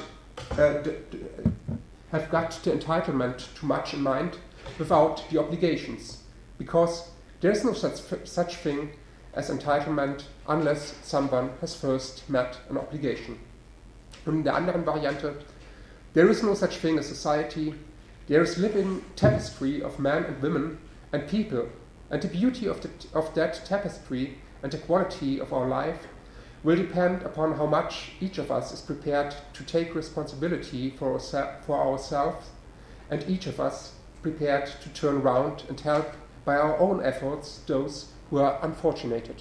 the entitlement to much in mind without the obligations, because there is no such thing as entitlement unless someone has first met an obligation. Und in der anderen Variante, there is no such thing as society, there is living tapestry of men and women and people, and the beauty of that tapestry and the quality of our life will depend upon how much each of us is prepared to take responsibility for ourselves, and each of us prepared to turn round and help by our own efforts those who are unfortunated.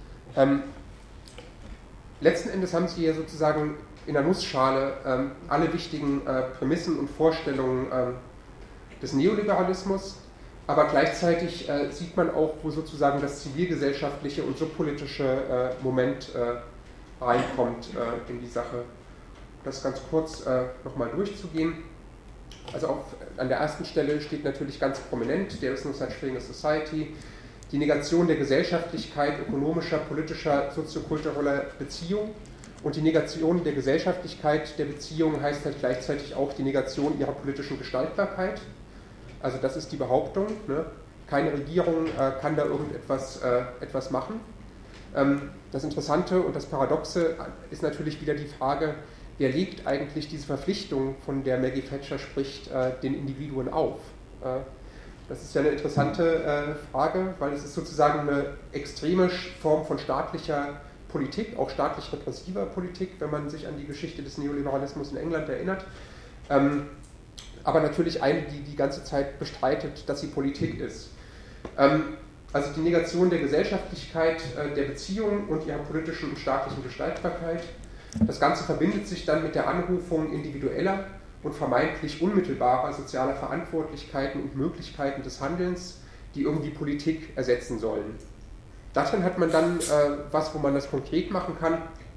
Letzten Endes haben Sie hier sozusagen in der Nussschale alle wichtigen Prämissen und Vorstellungen des Neoliberalismus, aber gleichzeitig sieht man auch, wo sozusagen das zivilgesellschaftliche und subpolitische Moment reinkommt in die Sache. Das ganz kurz nochmal durchzugehen. Also an der ersten Stelle steht natürlich ganz prominent, there is no such thing as society, die Negation der Gesellschaftlichkeit, ökonomischer, politischer, soziokultureller Beziehung. Und die Negation der Gesellschaftlichkeit der Beziehung heißt halt gleichzeitig auch die Negation ihrer politischen Gestaltbarkeit. Also das ist die Behauptung, ne? Keine Regierung kann da etwas machen. Das Interessante und das Paradoxe ist natürlich wieder die Frage, wer legt eigentlich diese Verpflichtung, von der Maggie Thatcher spricht, den Individuen auf? Das ist ja eine interessante Frage, weil es ist sozusagen eine extreme Form von staatlicher Politik, auch staatlich repressiver Politik, wenn man sich an die Geschichte des Neoliberalismus in England erinnert. Aber natürlich eine, die die ganze Zeit bestreitet, dass sie Politik ist. Also die Negation der Gesellschaftlichkeit der Beziehung und ihrer politischen und staatlichen Gestaltbarkeit. Das Ganze verbindet sich dann mit der Anrufung individueller und vermeintlich unmittelbarer sozialer Verantwortlichkeiten und Möglichkeiten des Handelns, die irgendwie Politik ersetzen sollen. Darin hat man dann was, wo man das konkret machen kann,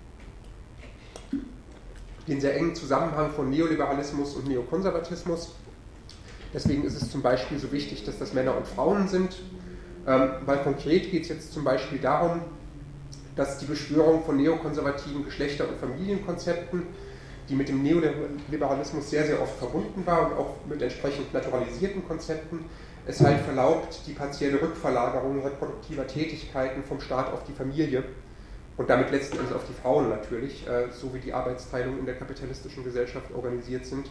den sehr engen Zusammenhang von Neoliberalismus und Neokonservatismus. Deswegen ist es zum Beispiel so wichtig, dass das Männer und Frauen sind, weil konkret geht es jetzt zum Beispiel darum, dass die Beschwörung von neokonservativen Geschlechter- und Familienkonzepten, die mit dem Neoliberalismus sehr, sehr oft verbunden war und auch mit entsprechend naturalisierten Konzepten, es halt verlaubt, die partielle Rückverlagerung reproduktiver Tätigkeiten vom Staat auf die Familie und damit letzten Endes auf die Frauen natürlich, so wie die Arbeitsteilung in der kapitalistischen Gesellschaft organisiert sind,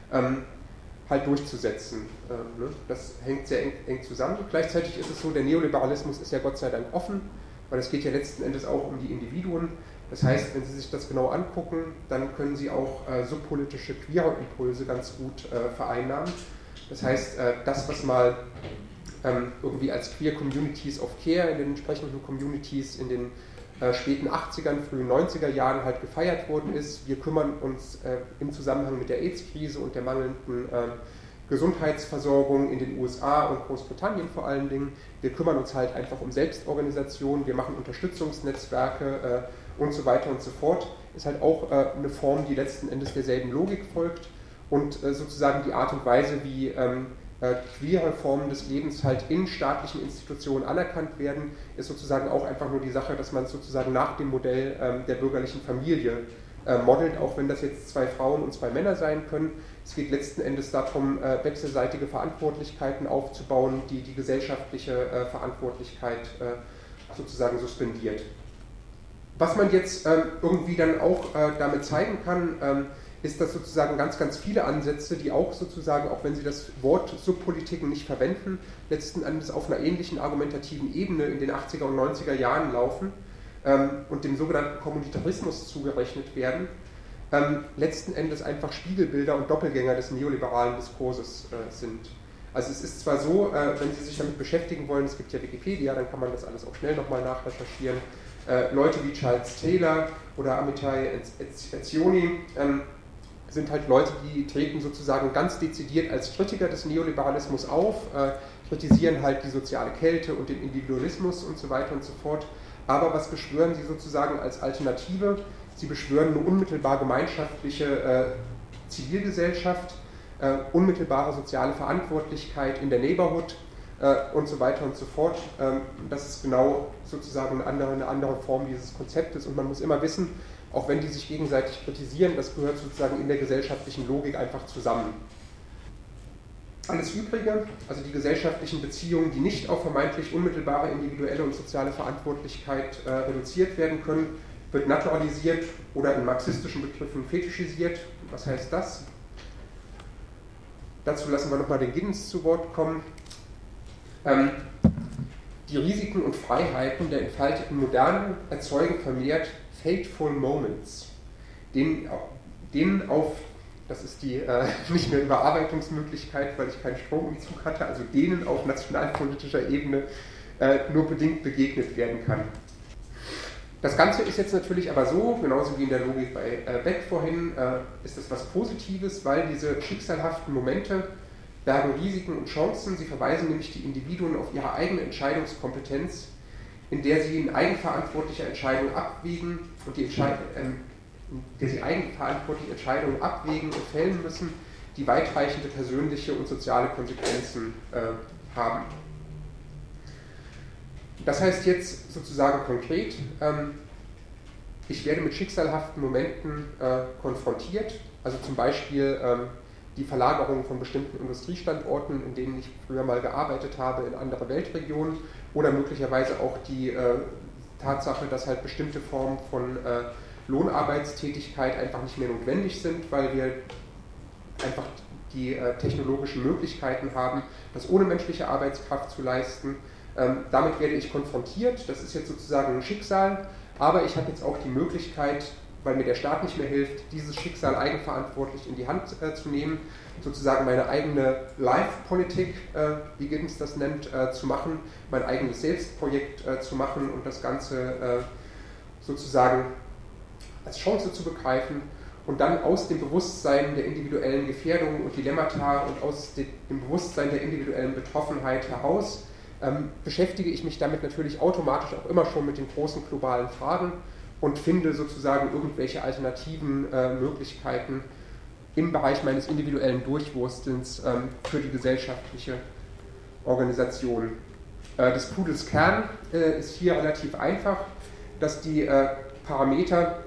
halt durchzusetzen. Ne? Das hängt sehr eng zusammen. Gleichzeitig ist es so, der Neoliberalismus ist ja Gott sei Dank offen, weil es geht ja letzten Endes auch um die Individuen. Das heißt, wenn Sie sich das genau angucken, dann können Sie auch subpolitische queere Impulse ganz gut vereinnahmen. Das heißt, das, was mal irgendwie als Queer Communities of Care in den entsprechenden Communities in den späten 80ern, frühen 90er Jahren halt gefeiert worden ist. Wir kümmern uns im Zusammenhang mit der AIDS-Krise und der mangelnden Gesundheitsversorgung in den USA und Großbritannien vor allen Dingen. Wir kümmern uns halt einfach um Selbstorganisation, wir machen Unterstützungsnetzwerke und so weiter und so fort. Ist halt auch eine Form, die letzten Endes derselben Logik folgt und sozusagen die Art und Weise, wie queere Formen des Lebens halt in staatlichen Institutionen anerkannt werden, ist sozusagen auch einfach nur die Sache, dass man sozusagen nach dem Modell der bürgerlichen Familie modelt, auch wenn das jetzt 2 Frauen und 2 Männer sein können. Es geht letzten Endes darum, wechselseitige Verantwortlichkeiten aufzubauen, die die gesellschaftliche Verantwortlichkeit sozusagen suspendiert. Was man jetzt irgendwie dann auch damit zeigen kann, ist, dass sozusagen ganz, ganz viele Ansätze, die auch sozusagen, auch wenn sie das Wort Subpolitiken nicht verwenden, letzten Endes auf einer ähnlichen argumentativen Ebene in den 80er und 90er Jahren laufen und dem sogenannten Kommunitarismus zugerechnet werden, letzten Endes einfach Spiegelbilder und Doppelgänger des neoliberalen Diskurses sind. Also es ist zwar so, wenn Sie sich damit beschäftigen wollen, es gibt ja Wikipedia, dann kann man das alles auch schnell nochmal nachrecherchieren. Leute wie Charles Taylor oder Amitai Etzioni sind halt Leute, die treten sozusagen ganz dezidiert als Kritiker des Neoliberalismus auf, kritisieren halt die soziale Kälte und den Individualismus und so weiter und so fort. Aber was beschwören sie sozusagen als Alternative? Sie beschwören eine unmittelbar gemeinschaftliche Zivilgesellschaft, unmittelbare soziale Verantwortlichkeit in der Neighborhood und so weiter und so fort. Das ist genau sozusagen eine andere Form dieses Konzeptes und man muss immer wissen, auch wenn die sich gegenseitig kritisieren, das gehört sozusagen in der gesellschaftlichen Logik einfach zusammen. Alles Übrige, also die gesellschaftlichen Beziehungen, die nicht auf vermeintlich unmittelbare individuelle und soziale Verantwortlichkeit reduziert werden können, wird naturalisiert oder in marxistischen Begriffen fetischisiert. Was heißt das? Dazu lassen wir nochmal den Giddens zu Wort kommen. Die Risiken und Freiheiten der entfalteten Moderne erzeugen vermehrt fateful moments, denen auf, das ist die nicht mehr Überarbeitungsmöglichkeit, weil ich keinen Stromumzug hatte, also denen auf nationalpolitischer Ebene nur bedingt begegnet werden kann. Das Ganze ist jetzt natürlich aber so, genauso wie in der Logik bei Beck vorhin, ist es was Positives, weil diese schicksalhaften Momente bergen Risiken und Chancen. Sie verweisen nämlich die Individuen auf ihre eigene Entscheidungskompetenz, in der sie in eigenverantwortliche Entscheidungen abwägen und und fällen müssen, die weitreichende persönliche und soziale Konsequenzen haben. Das heißt jetzt sozusagen konkret, ich werde mit schicksalhaften Momenten konfrontiert, also zum Beispiel die Verlagerung von bestimmten Industriestandorten, in denen ich früher mal gearbeitet habe, in andere Weltregionen oder möglicherweise auch die Tatsache, dass halt bestimmte Formen von Lohnarbeitstätigkeit einfach nicht mehr notwendig sind, weil wir einfach die technologischen Möglichkeiten haben, das ohne menschliche Arbeitskraft zu leisten. Damit werde ich konfrontiert, das ist jetzt sozusagen ein Schicksal, aber ich habe jetzt auch die Möglichkeit, weil mir der Staat nicht mehr hilft, dieses Schicksal eigenverantwortlich in die Hand zu nehmen, sozusagen meine eigene Life-Politik, wie Giddens das nennt, zu machen, mein eigenes Selbstprojekt zu machen und das Ganze sozusagen als Chance zu begreifen und dann aus dem Bewusstsein der individuellen Gefährdungen und Dilemmata und aus dem Bewusstsein der individuellen Betroffenheit heraus beschäftige ich mich damit natürlich automatisch auch immer schon mit den großen globalen Fragen und finde sozusagen irgendwelche alternativen Möglichkeiten im Bereich meines individuellen Durchwurstelns für die gesellschaftliche Organisation. Des Pudels Kern ist hier relativ einfach, dass die Parameter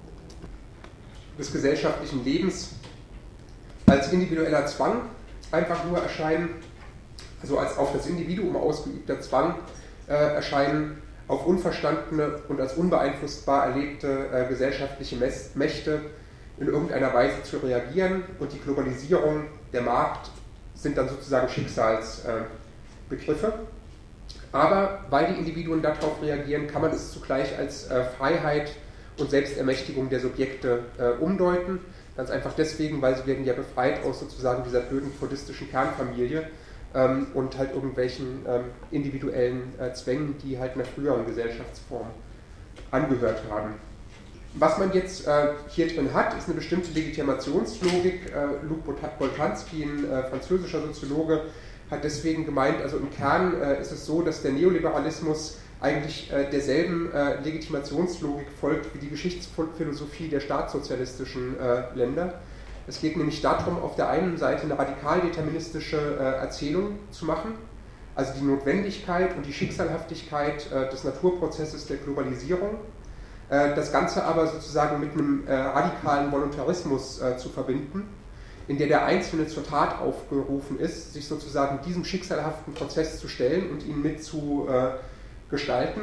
des gesellschaftlichen Lebens als individueller Zwang einfach nur erscheinen, also als auf das Individuum ausgeübter Zwang erscheinen, auf unverstandene und als unbeeinflussbar erlebte gesellschaftliche Mächte in irgendeiner Weise zu reagieren und die Globalisierung, der Markt sind dann sozusagen Schicksalsbegriffe. Aber weil die Individuen darauf reagieren, kann man es zugleich als Freiheit und Selbstermächtigung der Subjekte umdeuten. Ganz einfach deswegen, weil sie werden ja befreit aus sozusagen dieser blöden fordistischen Kernfamilie und halt irgendwelchen individuellen Zwängen, die halt einer früheren Gesellschaftsform angehört haben. Was man jetzt hier drin hat, ist eine bestimmte Legitimationslogik. Luc Boltanski, ein französischer Soziologe, hat deswegen gemeint, also im Kern ist es so, dass der Neoliberalismus eigentlich derselben Legitimationslogik folgt wie die Geschichtsphilosophie der staatssozialistischen Länder. Es geht nämlich darum, auf der einen Seite eine radikal deterministische Erzählung zu machen, also die Notwendigkeit und die Schicksalhaftigkeit des Naturprozesses der Globalisierung, das Ganze aber sozusagen mit einem radikalen Voluntarismus zu verbinden, in der Einzelne zur Tat aufgerufen ist, sich sozusagen diesem schicksalhaften Prozess zu stellen und ihn mit zu gestalten.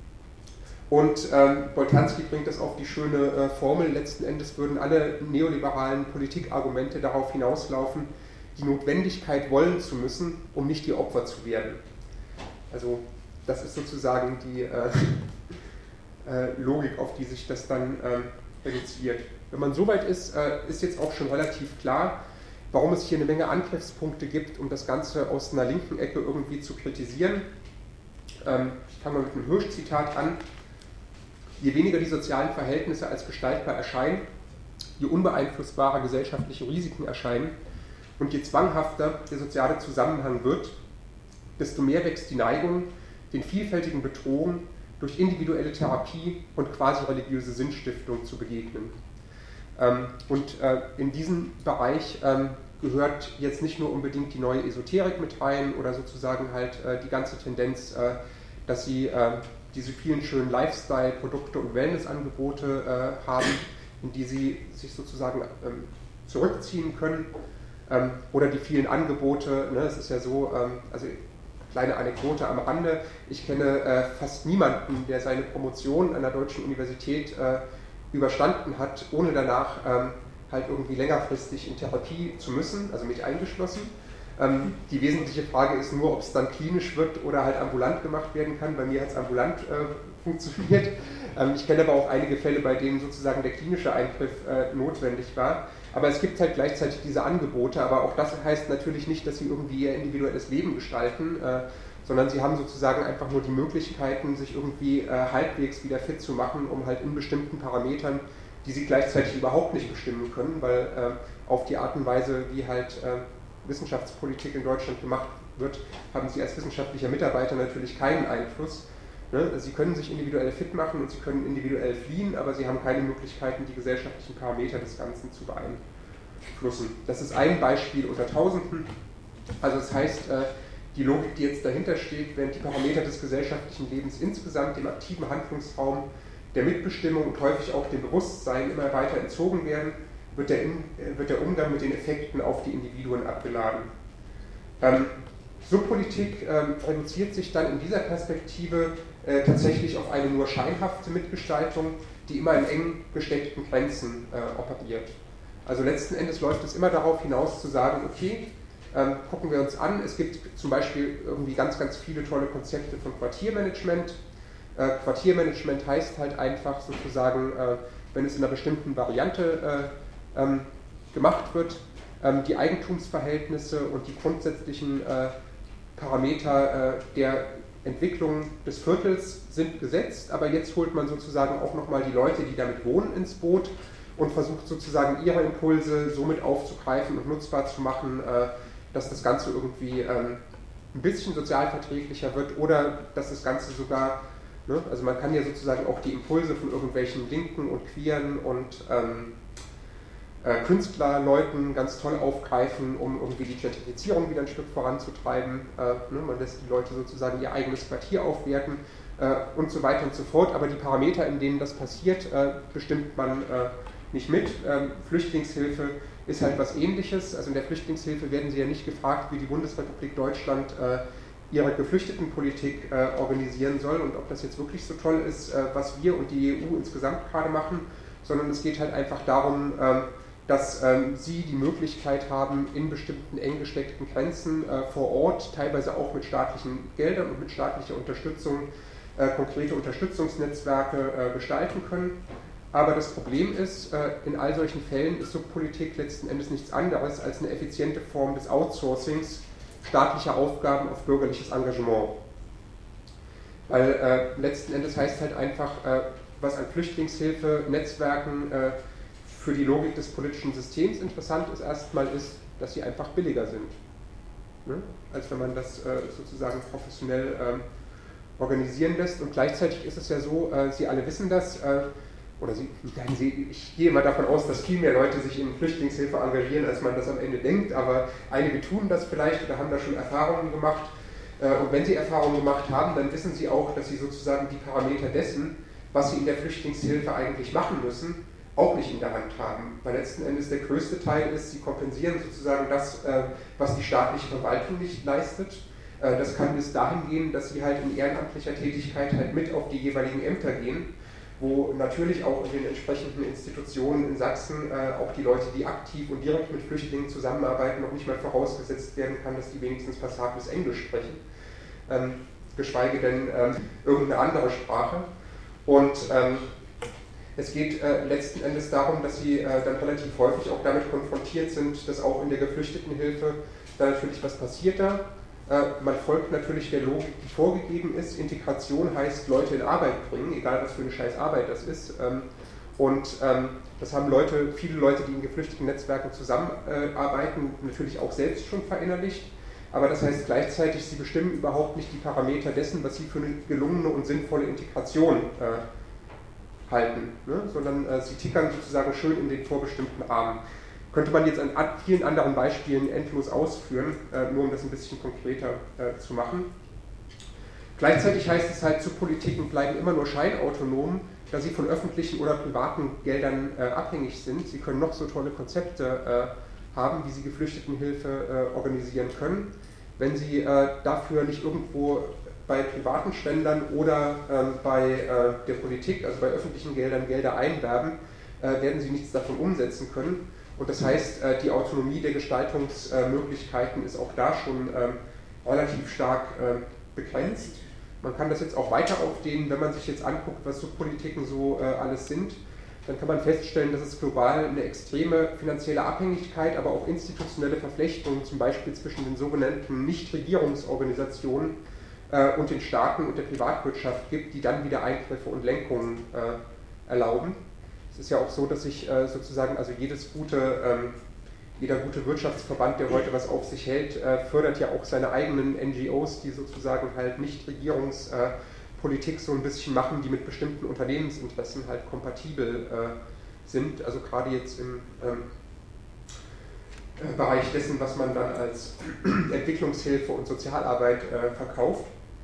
Und Boltanski bringt das auf die schöne Formel, letzten Endes würden alle neoliberalen Politikargumente darauf hinauslaufen, die Notwendigkeit wollen zu müssen, um nicht die Opfer zu werden. Also das ist sozusagen die Logik, auf die sich das dann reduziert. Wenn man so weit ist, ist jetzt auch schon relativ klar, warum es hier eine Menge Angriffspunkte gibt, um das Ganze aus einer linken Ecke irgendwie zu kritisieren. Ich fange mal mit einem Hirsch-Zitat an. Je weniger die sozialen Verhältnisse als gestaltbar erscheinen, je unbeeinflussbarer gesellschaftliche Risiken erscheinen und je zwanghafter der soziale Zusammenhang wird, desto mehr wächst die Neigung, den vielfältigen Bedrohungen durch individuelle Therapie und quasi religiöse Sinnstiftung zu begegnen. Und in diesen Bereich gehört jetzt nicht nur unbedingt die neue Esoterik mit rein oder sozusagen halt die ganze Tendenz, dass sie diese vielen schönen Lifestyle-Produkte und Wellness-Angebote haben, in die sie sich sozusagen zurückziehen können, oder die vielen Angebote. Ne? Es ist ja so, also kleine Anekdote am Rande, ich kenne fast niemanden, der seine Promotion an der Deutschen Universität überstanden hat, ohne danach halt irgendwie längerfristig in Therapie zu müssen, also mich eingeschlossen. Die wesentliche Frage ist nur, ob es dann klinisch wird oder halt ambulant gemacht werden kann. Bei mir hat es ambulant funktioniert. Ich kenne aber auch einige Fälle, bei denen sozusagen der klinische Eingriff notwendig war. Aber es gibt halt gleichzeitig diese Angebote, aber auch das heißt natürlich nicht, dass sie irgendwie ihr individuelles Leben gestalten, sondern sie haben sozusagen einfach nur die Möglichkeiten, sich irgendwie halbwegs wieder fit zu machen, um halt in bestimmten Parametern, die sie gleichzeitig überhaupt nicht bestimmen können, weil auf die Art und Weise, wie halt Wissenschaftspolitik in Deutschland gemacht wird, haben sie als wissenschaftlicher Mitarbeiter natürlich keinen Einfluss. Ne? Sie können sich individuell fit machen und sie können individuell fliehen, aber sie haben keine Möglichkeiten, die gesellschaftlichen Parameter des Ganzen zu beeinflussen. Das ist ein Beispiel unter Tausenden. Also das heißt, die Logik, die jetzt dahinter steht, während die Parameter des gesellschaftlichen Lebens insgesamt dem aktiven Handlungsraum der Mitbestimmung und häufig auch dem Bewusstsein immer weiter entzogen werden, wird der Umgang mit den Effekten auf die Individuen abgeladen. Subpolitik reduziert sich dann in dieser Perspektive tatsächlich auf eine nur scheinhafte Mitgestaltung, die immer in eng gesteckten Grenzen operiert. Also letzten Endes läuft es immer darauf hinaus zu sagen, okay, gucken wir uns an, es gibt zum Beispiel irgendwie ganz, ganz viele tolle Konzepte von Quartiermanagement. Quartiermanagement heißt halt einfach sozusagen, wenn es in einer bestimmten Variante gemacht wird, die Eigentumsverhältnisse und die grundsätzlichen Parameter der Entwicklung des Viertels sind gesetzt, aber jetzt holt man sozusagen auch nochmal die Leute, die damit wohnen, ins Boot und versucht sozusagen ihre Impulse so mit aufzugreifen und nutzbar zu machen, dass das Ganze irgendwie ein bisschen sozialverträglicher wird oder dass das Ganze sogar, ne, also man kann ja sozusagen auch die Impulse von irgendwelchen Linken und Queeren und Künstlerleuten ganz toll aufgreifen, um irgendwie die Gentrifizierung wieder ein Stück voranzutreiben. Man lässt die Leute sozusagen ihr eigenes Quartier aufwerten und so weiter und so fort. Aber die Parameter, in denen das passiert, bestimmt man nicht mit. Flüchtlingshilfe ist halt was Ähnliches. Also in der Flüchtlingshilfe werden sie ja nicht gefragt, wie die Bundesrepublik Deutschland ihre Geflüchtetenpolitik organisieren soll und ob das jetzt wirklich so toll ist, was wir und die EU insgesamt gerade machen, sondern es geht halt einfach darum, dass sie die Möglichkeit haben, in bestimmten eng gesteckten Grenzen vor Ort, teilweise auch mit staatlichen Geldern und mit staatlicher Unterstützung, konkrete Unterstützungsnetzwerke gestalten können. Aber das Problem ist, in all solchen Fällen ist Subpolitik letzten Endes nichts anderes als eine effiziente Form des Outsourcings staatlicher Aufgaben auf bürgerliches Engagement. Weil letzten Endes heißt halt einfach, was an Flüchtlingshilfe, Netzwerken für die Logik des politischen Systems interessant ist, erstmal ist, dass sie einfach billiger sind. Ne? Als wenn man das sozusagen professionell organisieren lässt. Und gleichzeitig ist es ja so, Sie alle wissen das, ich gehe mal davon aus, dass viel mehr Leute sich in Flüchtlingshilfe engagieren, als man das am Ende denkt, aber einige tun das vielleicht oder haben da schon Erfahrungen gemacht. Und wenn sie Erfahrungen gemacht haben, dann wissen sie auch, dass sie sozusagen die Parameter dessen, was sie in der Flüchtlingshilfe eigentlich machen müssen, auch nicht in der Hand haben. Weil letzten Endes der größte Teil ist, sie kompensieren sozusagen das, was die staatliche Verwaltung nicht leistet. Das kann bis dahin gehen, dass sie halt in ehrenamtlicher Tätigkeit halt mit auf die jeweiligen Ämter gehen, wo natürlich auch in den entsprechenden Institutionen in Sachsen auch die Leute, die aktiv und direkt mit Flüchtlingen zusammenarbeiten, noch nicht mal vorausgesetzt werden kann, dass die wenigstens passables Englisch sprechen, geschweige denn irgendeine andere Sprache. Und Es geht letzten Endes darum, dass sie dann relativ häufig auch damit konfrontiert sind, dass auch in der Geflüchtetenhilfe da natürlich was passiert da. Man folgt natürlich der Logik, die vorgegeben ist. Integration heißt Leute in Arbeit bringen, egal was für eine scheiß Arbeit das ist. Das haben viele Leute, die in geflüchteten Netzwerken zusammenarbeiten, natürlich auch selbst schon verinnerlicht. Aber das heißt gleichzeitig, sie bestimmen überhaupt nicht die Parameter dessen, was sie für eine gelungene und sinnvolle Integration halten, ne? Sondern sie tickern sozusagen schön in den vorbestimmten Rahmen. Könnte man jetzt an vielen anderen Beispielen endlos ausführen, nur um das ein bisschen konkreter zu machen. Gleichzeitig heißt es halt, Subpolitiken bleiben immer nur scheinautonom, da sie von öffentlichen oder privaten Geldern abhängig sind. Sie können noch so tolle Konzepte haben, wie sie Geflüchtetenhilfe organisieren können. Wenn sie dafür nicht irgendwo bei privaten Spendern oder bei der Politik, also bei öffentlichen Geldern, Gelder einwerben, werden sie nichts davon umsetzen können. Und das heißt, die Autonomie der Gestaltungsmöglichkeiten ist auch da schon relativ stark begrenzt. Man kann das jetzt auch weiter aufdehnen, wenn man sich jetzt anguckt, was Subpolitiken so alles sind. Dann kann man feststellen, dass es global eine extreme finanzielle Abhängigkeit, aber auch institutionelle Verflechtungen, zum Beispiel zwischen den sogenannten Nichtregierungsorganisationen und den Staaten und der Privatwirtschaft gibt, die dann wieder Eingriffe und Lenkungen erlauben. Es ist ja auch so, dass sich sozusagen also jeder gute Wirtschaftsverband, der heute was auf sich hält, fördert ja auch seine eigenen NGOs, die sozusagen halt Nichtregierungspolitik so ein bisschen machen, die mit bestimmten Unternehmensinteressen halt kompatibel sind. Also gerade jetzt im Bereich dessen, was man dann als Entwicklungshilfe und Sozialarbeit verkauft.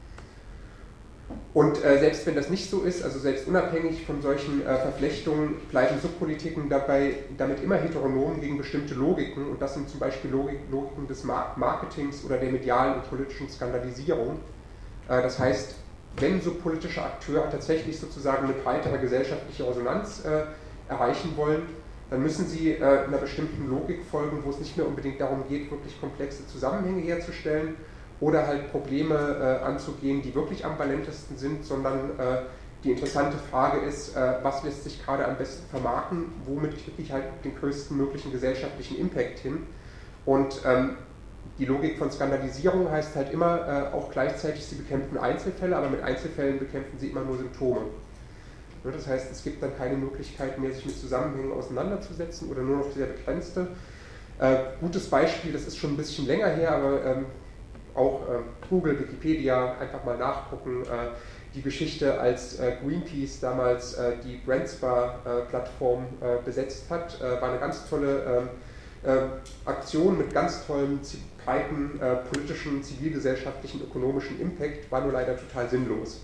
Und selbst wenn das nicht so ist, also selbst unabhängig von solchen Verflechtungen, bleiben Subpolitiken damit immer heteronom gegen bestimmte Logiken. Und das sind zum Beispiel Logiken des Marketings oder der medialen und politischen Skandalisierung. Das heißt, wenn subpolitische Akteure tatsächlich sozusagen eine breitere gesellschaftliche Resonanz erreichen wollen, dann müssen sie einer bestimmten Logik folgen, wo es nicht mehr unbedingt darum geht, wirklich komplexe Zusammenhänge herzustellen oder halt Probleme anzugehen, die wirklich am valentesten sind, sondern die interessante Frage ist, was lässt sich gerade am besten vermarkten, womit kriege ich halt den größten möglichen gesellschaftlichen Impact hin. Und die Logik von Skandalisierung heißt halt immer auch gleichzeitig, sie bekämpfen Einzelfälle, aber mit Einzelfällen bekämpfen sie immer nur Symptome. Das heißt, es gibt dann keine Möglichkeit mehr, sich mit Zusammenhängen auseinanderzusetzen oder nur noch sehr begrenzte. Gutes Beispiel, das ist schon ein bisschen länger her, aber auch Google, Wikipedia, einfach mal nachgucken. Die Geschichte, als Greenpeace damals die Brandspar-Plattform besetzt hat, war eine ganz tolle Aktion mit ganz tollen, breiten politischen, zivilgesellschaftlichen, ökonomischen Impact, war nur leider total sinnlos.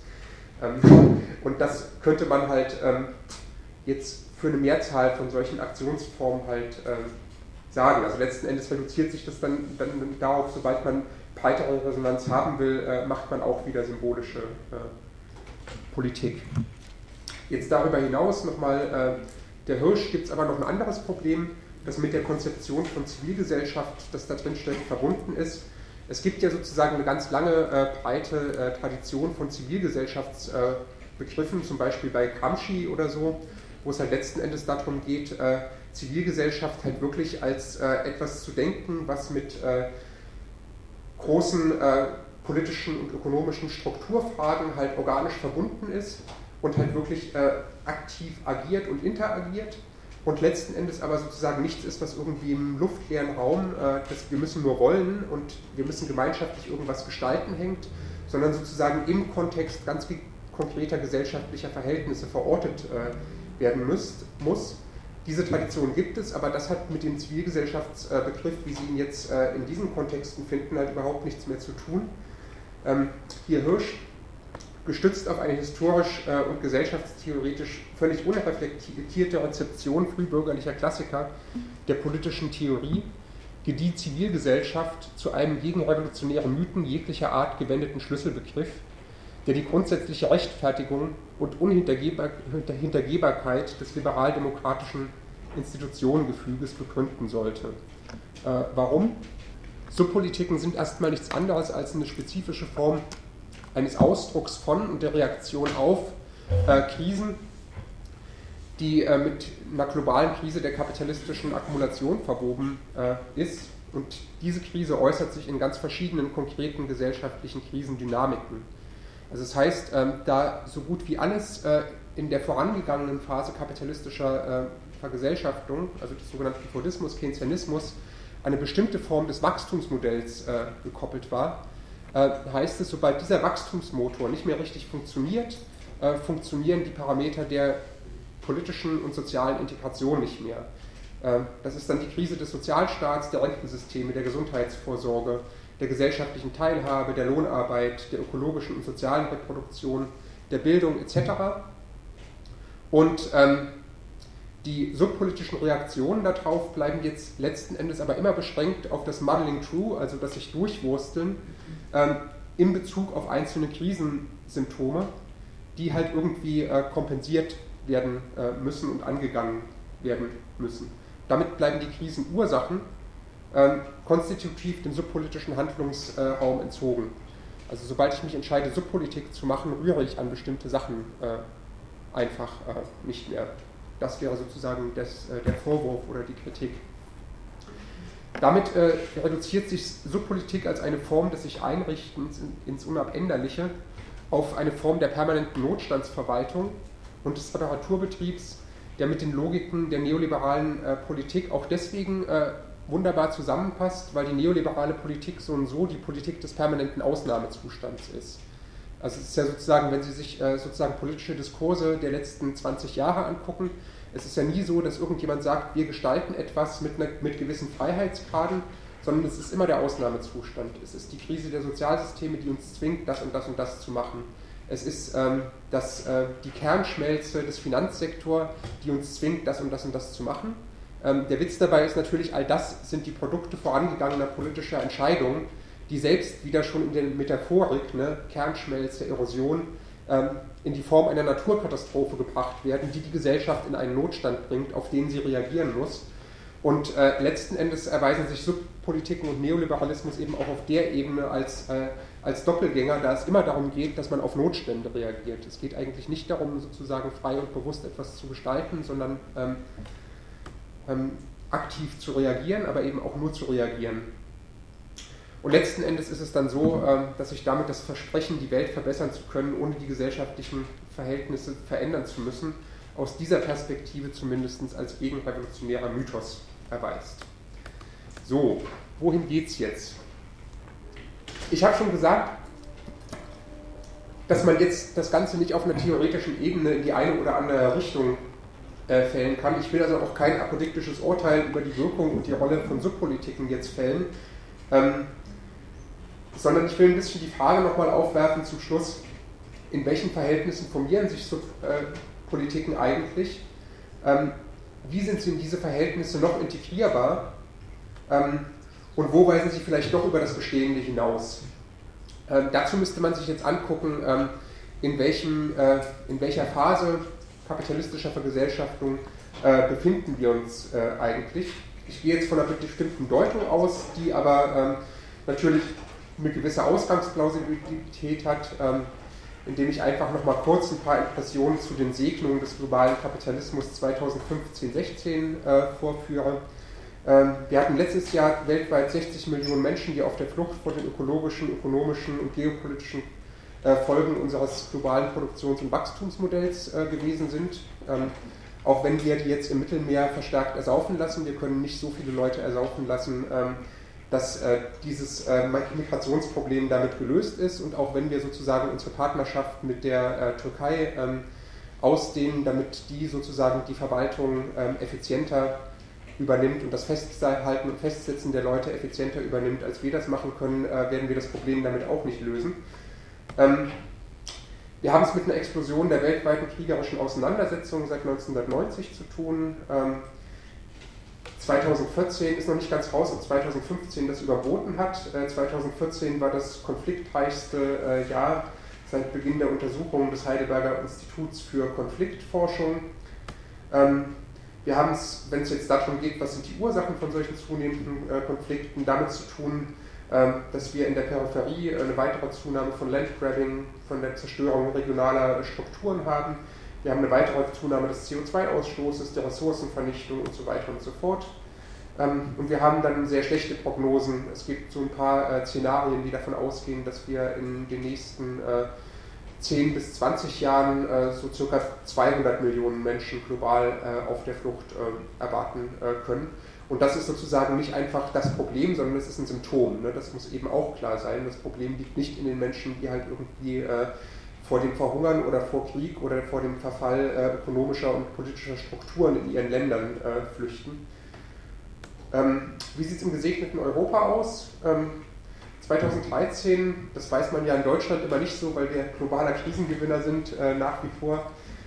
Und das könnte man halt jetzt für eine Mehrzahl von solchen Aktionsformen halt sagen. Also letzten Endes reduziert sich das dann darauf, sobald man breitere Resonanz haben will, macht man auch wieder symbolische Politik. Jetzt darüber hinaus nochmal, der Hirsch, gibt es aber noch ein anderes Problem, das mit der Konzeption von Zivilgesellschaft, das da drin steht, verbunden ist. Es gibt ja sozusagen eine ganz lange, breite Tradition von Zivilgesellschaftsbegriffen, zum Beispiel bei Gramsci oder so, wo es halt letzten Endes darum geht, Zivilgesellschaft halt wirklich als etwas zu denken, was mit großen politischen und ökonomischen Strukturfragen halt organisch verbunden ist und halt wirklich aktiv agiert und interagiert und letzten Endes aber sozusagen nichts ist, was irgendwie im luftleeren Raum, wir müssen nur wollen und wir müssen gemeinschaftlich irgendwas gestalten hängt, sondern sozusagen im Kontext ganz konkreter gesellschaftlicher Verhältnisse verortet werden muss. Diese Tradition gibt es, aber das hat mit dem Zivilgesellschaftsbegriff, wie Sie ihn jetzt in diesen Kontexten finden, halt überhaupt nichts mehr zu tun. Hier Hirsch, gestützt auf eine historisch und gesellschaftstheoretisch völlig unreflektierte Rezeption frühbürgerlicher Klassiker der politischen Theorie, gedieh Zivilgesellschaft zu einem gegen revolutionäre Mythen jeglicher Art gewendeten Schlüsselbegriff, der die grundsätzliche Rechtfertigung und Unhintergehbarkeit des liberal-demokratischen Institutionengefüges begründen sollte. Warum? Subpolitiken sind erstmal nichts anderes als eine spezifische Form eines Ausdrucks von und der Reaktion auf Krisen, die mit einer globalen Krise der kapitalistischen Akkumulation verwoben ist. Und diese Krise äußert sich in ganz verschiedenen konkreten gesellschaftlichen Krisendynamiken. Also das heißt, da so gut wie alles in der vorangegangenen Phase kapitalistischer Vergesellschaftung, also des sogenannten Fordismus, Keynesianismus, eine bestimmte Form des Wachstumsmodells gekoppelt war, heißt es, sobald dieser Wachstumsmotor nicht mehr richtig funktioniert, funktionieren die Parameter der politischen und sozialen Integration nicht mehr. Das ist dann die Krise des Sozialstaats, der Rentensysteme, der Gesundheitsvorsorge, der gesellschaftlichen Teilhabe, der Lohnarbeit, der ökologischen und sozialen Reproduktion, der Bildung etc. Und die subpolitischen Reaktionen darauf bleiben jetzt letzten Endes aber immer beschränkt auf das Muddling Through, also das sich durchwursteln, in Bezug auf einzelne Krisensymptome, die halt irgendwie kompensiert werden müssen und angegangen werden müssen. Damit bleiben die Krisenursachen konstitutiv dem subpolitischen Handlungsraum entzogen. Also sobald ich mich entscheide, Subpolitik zu machen, rühre ich an bestimmte Sachen einfach nicht mehr. Das wäre sozusagen der Vorwurf oder die Kritik. Damit reduziert sich Subpolitik als eine Form des sich Einrichtens ins Unabänderliche auf eine Form der permanenten Notstandsverwaltung und des Reparaturbetriebs, der mit den Logiken der neoliberalen Politik auch deswegen wunderbar zusammenpasst, weil die neoliberale Politik so und so die Politik des permanenten Ausnahmezustands ist. Also es ist ja sozusagen, wenn Sie sich sozusagen politische Diskurse der letzten 20 Jahre angucken, es ist ja nie so, dass irgendjemand sagt, wir gestalten etwas mit gewissen Freiheitsgraden, sondern es ist immer der Ausnahmezustand. Es ist die Krise der Sozialsysteme, die uns zwingt, das und das und das zu machen. Es ist die Kernschmelze des Finanzsektors, die uns zwingt, das und das und das zu machen. Der Witz dabei ist natürlich, all das sind die Produkte vorangegangener politischer Entscheidungen, die selbst wieder schon in der Metaphorik, Kernschmelze, Erosion, in die Form einer Naturkatastrophe gebracht werden, die die Gesellschaft in einen Notstand bringt, auf den sie reagieren muss. Und letzten Endes erweisen sich Subpolitiken und Neoliberalismus eben auch auf der Ebene als Doppelgänger, da es immer darum geht, dass man auf Notstände reagiert. Es geht eigentlich nicht darum, sozusagen frei und bewusst etwas zu gestalten, sondern aktiv zu reagieren, aber eben auch nur zu reagieren. Und letzten Endes ist es dann so, dass sich damit das Versprechen, die Welt verbessern zu können, ohne die gesellschaftlichen Verhältnisse verändern zu müssen, aus dieser Perspektive zumindest als gegenrevolutionärer Mythos erweist. So, wohin geht's jetzt? Ich habe schon gesagt, dass man jetzt das Ganze nicht auf einer theoretischen Ebene in die eine oder andere Richtung fällen kann. Ich will also auch kein apodiktisches Urteil über die Wirkung und die Rolle von Subpolitiken jetzt fällen, sondern ich will ein bisschen die Frage nochmal aufwerfen zum Schluss, in welchen Verhältnissen formieren sich Subpolitiken eigentlich, wie sind sie in diese Verhältnisse noch integrierbar und wo weisen sie vielleicht doch über das Bestehende hinaus. Dazu müsste man sich jetzt angucken, in welcher Phase kapitalistischer Vergesellschaftung befinden wir uns eigentlich. Ich gehe jetzt von einer bestimmten Deutung aus, die aber natürlich eine gewisse Ausgangsplausibilität hat, indem ich einfach nochmal kurz ein paar Impressionen zu den Segnungen des globalen Kapitalismus 2015-16 vorführe. Wir hatten letztes Jahr weltweit 60 Millionen Menschen, die auf der Flucht vor den ökologischen, ökonomischen und geopolitischen Folgen unseres globalen Produktions- und Wachstumsmodells gewesen sind. Auch wenn wir die jetzt im Mittelmeer verstärkt ersaufen lassen, wir können nicht so viele Leute ersaufen lassen, dass dieses Migrationsproblem damit gelöst ist, und auch wenn wir sozusagen unsere Partnerschaft mit der Türkei ausdehnen, damit die sozusagen die Verwaltung effizienter übernimmt und das Festhalten und Festsetzen der Leute effizienter übernimmt, als wir das machen können, werden wir das Problem damit auch nicht lösen. Wir haben es mit einer Explosion der weltweiten kriegerischen Auseinandersetzungen seit 1990 zu tun. 2014 ist noch nicht ganz raus, ob 2015 das überboten hat. 2014 war das konfliktreichste Jahr seit Beginn der Untersuchungen des Heidelberger Instituts für Konfliktforschung. Wir haben es, wenn es jetzt darum geht, was sind die Ursachen von solchen zunehmenden Konflikten, damit zu tun, dass wir in der Peripherie eine weitere Zunahme von Landgrabbing, von der Zerstörung regionaler Strukturen haben. Wir haben eine weitere Zunahme des CO2-Ausstoßes, der Ressourcenvernichtung und so weiter und so fort. Und wir haben dann sehr schlechte Prognosen. Es gibt so ein paar Szenarien, die davon ausgehen, dass wir in den nächsten 10 bis 20 Jahren so circa 200 Millionen Menschen global auf der Flucht erwarten können. Und das ist sozusagen nicht einfach das Problem, sondern es ist ein Symptom. Ne? Das muss eben auch klar sein. Das Problem liegt nicht in den Menschen, die halt irgendwie vor dem Verhungern oder vor Krieg oder vor dem Verfall ökonomischer und politischer Strukturen in ihren Ländern flüchten. Wie sieht es im gesegneten Europa aus? 2013, das weiß man ja in Deutschland immer nicht so, weil wir globaler Krisengewinner sind, nach wie vor.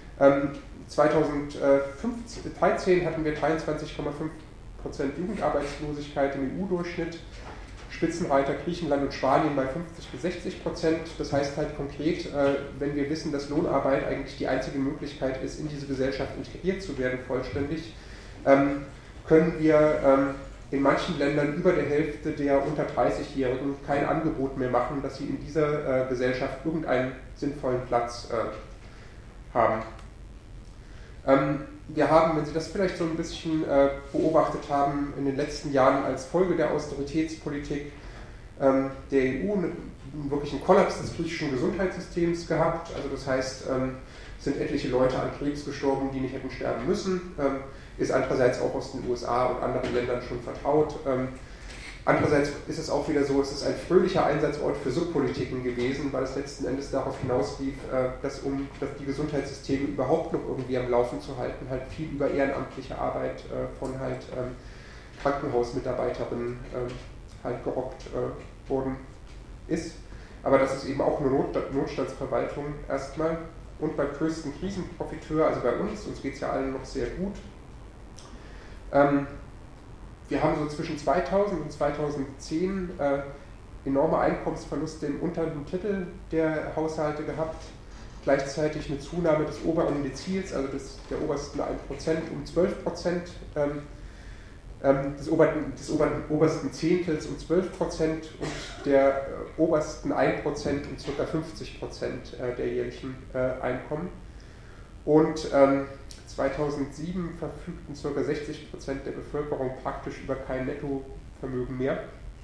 2013 hatten wir 23,5% Jugendarbeitslosigkeit im EU-Durchschnitt, Spitzenreiter Griechenland und Spanien bei 50 bis 60%. Das heißt halt konkret, wenn wir wissen, dass Lohnarbeit eigentlich die einzige Möglichkeit ist, in diese Gesellschaft integriert zu werden, vollständig, können wir in manchen Ländern über der Hälfte der unter 30-Jährigen kein Angebot mehr machen, dass sie in dieser Gesellschaft irgendeinen sinnvollen Platz haben. Wir haben, wenn Sie das vielleicht so ein bisschen beobachtet haben, in den letzten Jahren als Folge der Austeritätspolitik der EU wirklich einen Kollaps des griechischen Gesundheitssystems gehabt. Also das heißt, sind etliche Leute an Krebs gestorben, die nicht hätten sterben müssen. Ist andererseits auch aus den USA und anderen Ländern schon vertraut. Andererseits ist es auch wieder so, es ist ein fröhlicher Einsatzort für Subpolitiken gewesen, weil es letzten Endes darauf hinauslief, dass die Gesundheitssysteme überhaupt noch irgendwie am Laufen zu halten, halt viel über ehrenamtliche Arbeit von halt Krankenhausmitarbeiterinnen halt gerockt worden ist. Aber das ist eben auch eine Notstandsverwaltung erstmal. Und beim größten Krisenprofiteur, also bei uns geht es ja allen noch sehr gut. Wir haben so zwischen 2000 und 2010 enorme Einkommensverluste im unteren Drittel der Haushalte gehabt, gleichzeitig eine Zunahme des oberen Dezils, also der obersten 1% um 12%, des obersten Zehntels um 12% und der obersten 1% um ca. 50% der jährlichen Einkommen. Und 2007 verfügten ca. 60% der Bevölkerung praktisch über kein Nettovermögen mehr.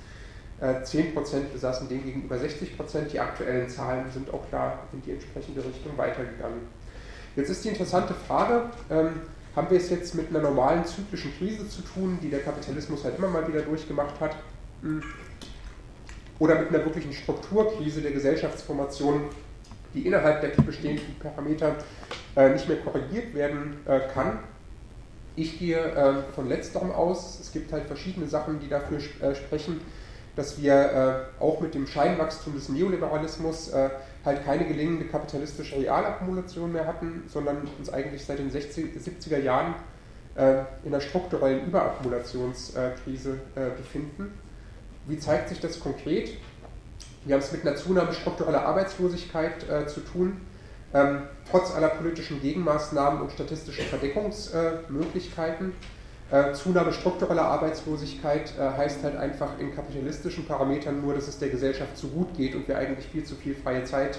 10% besaßen demgegenüber 60%. Die aktuellen Zahlen sind auch da in die entsprechende Richtung weitergegangen. Jetzt ist die interessante Frage, haben wir es jetzt mit einer normalen zyklischen Krise zu tun, die der Kapitalismus halt immer mal wieder durchgemacht hat, oder mit einer wirklichen Strukturkrise der Gesellschaftsformation, die innerhalb der bestehenden Parameter nicht mehr korrigiert werden kann. Ich gehe von letzterem aus. Es gibt halt verschiedene Sachen, die dafür sprechen, dass wir auch mit dem Scheinwachstum des Neoliberalismus halt keine gelingende kapitalistische Realakkumulation mehr hatten, sondern uns eigentlich seit den 70er Jahren in einer strukturellen Überakkumulationskrise befinden. Wie zeigt sich das konkret? Wir haben es mit einer Zunahme struktureller Arbeitslosigkeit zu tun, trotz aller politischen Gegenmaßnahmen und statistischen Verdeckungsmöglichkeiten. Zunahme struktureller Arbeitslosigkeit heißt halt einfach in kapitalistischen Parametern nur, dass es der Gesellschaft zu gut geht und wir eigentlich viel zu viel freie Zeit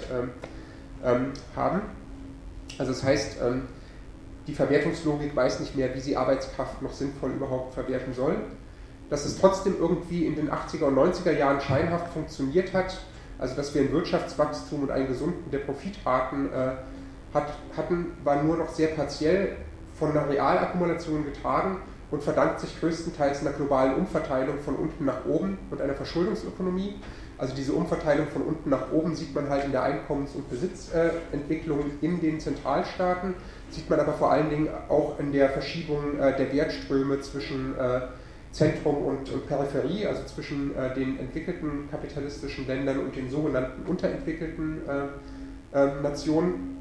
haben. Also das heißt, die Verwertungslogik weiß nicht mehr, wie sie Arbeitskraft noch sinnvoll überhaupt verwerten soll. Dass es trotzdem irgendwie in den 80er und 90er Jahren scheinhaft funktioniert hat, also dass wir ein Wirtschaftswachstum und einen gesunden der Profitraten hatten, war nur noch sehr partiell von einer Realakkumulation getragen und verdankt sich größtenteils einer globalen Umverteilung von unten nach oben und einer Verschuldungsökonomie. Also diese Umverteilung von unten nach oben sieht man halt in der Einkommens- und Besitzentwicklung in den Zentralstaaten, sieht man aber vor allen Dingen auch in der Verschiebung der Wertströme zwischen Zentrum und Peripherie, also zwischen den entwickelten kapitalistischen Ländern und den sogenannten unterentwickelten Nationen.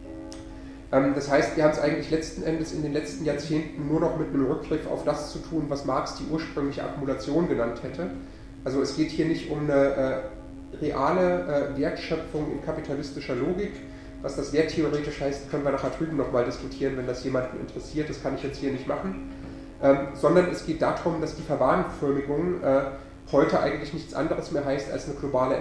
Das heißt, wir haben es eigentlich letzten Endes in den letzten Jahrzehnten nur noch mit einem Rückgriff auf das zu tun, was Marx die ursprüngliche Akkumulation genannt hätte. Also es geht hier nicht um eine reale Wertschöpfung in kapitalistischer Logik. Was das werttheoretisch heißt, können wir nachher drüben nochmal diskutieren, wenn das jemanden interessiert. Das kann ich jetzt hier nicht machen. Sondern es geht darum, dass die Verwahrentförmigung heute eigentlich nichts anderes mehr heißt als eine globale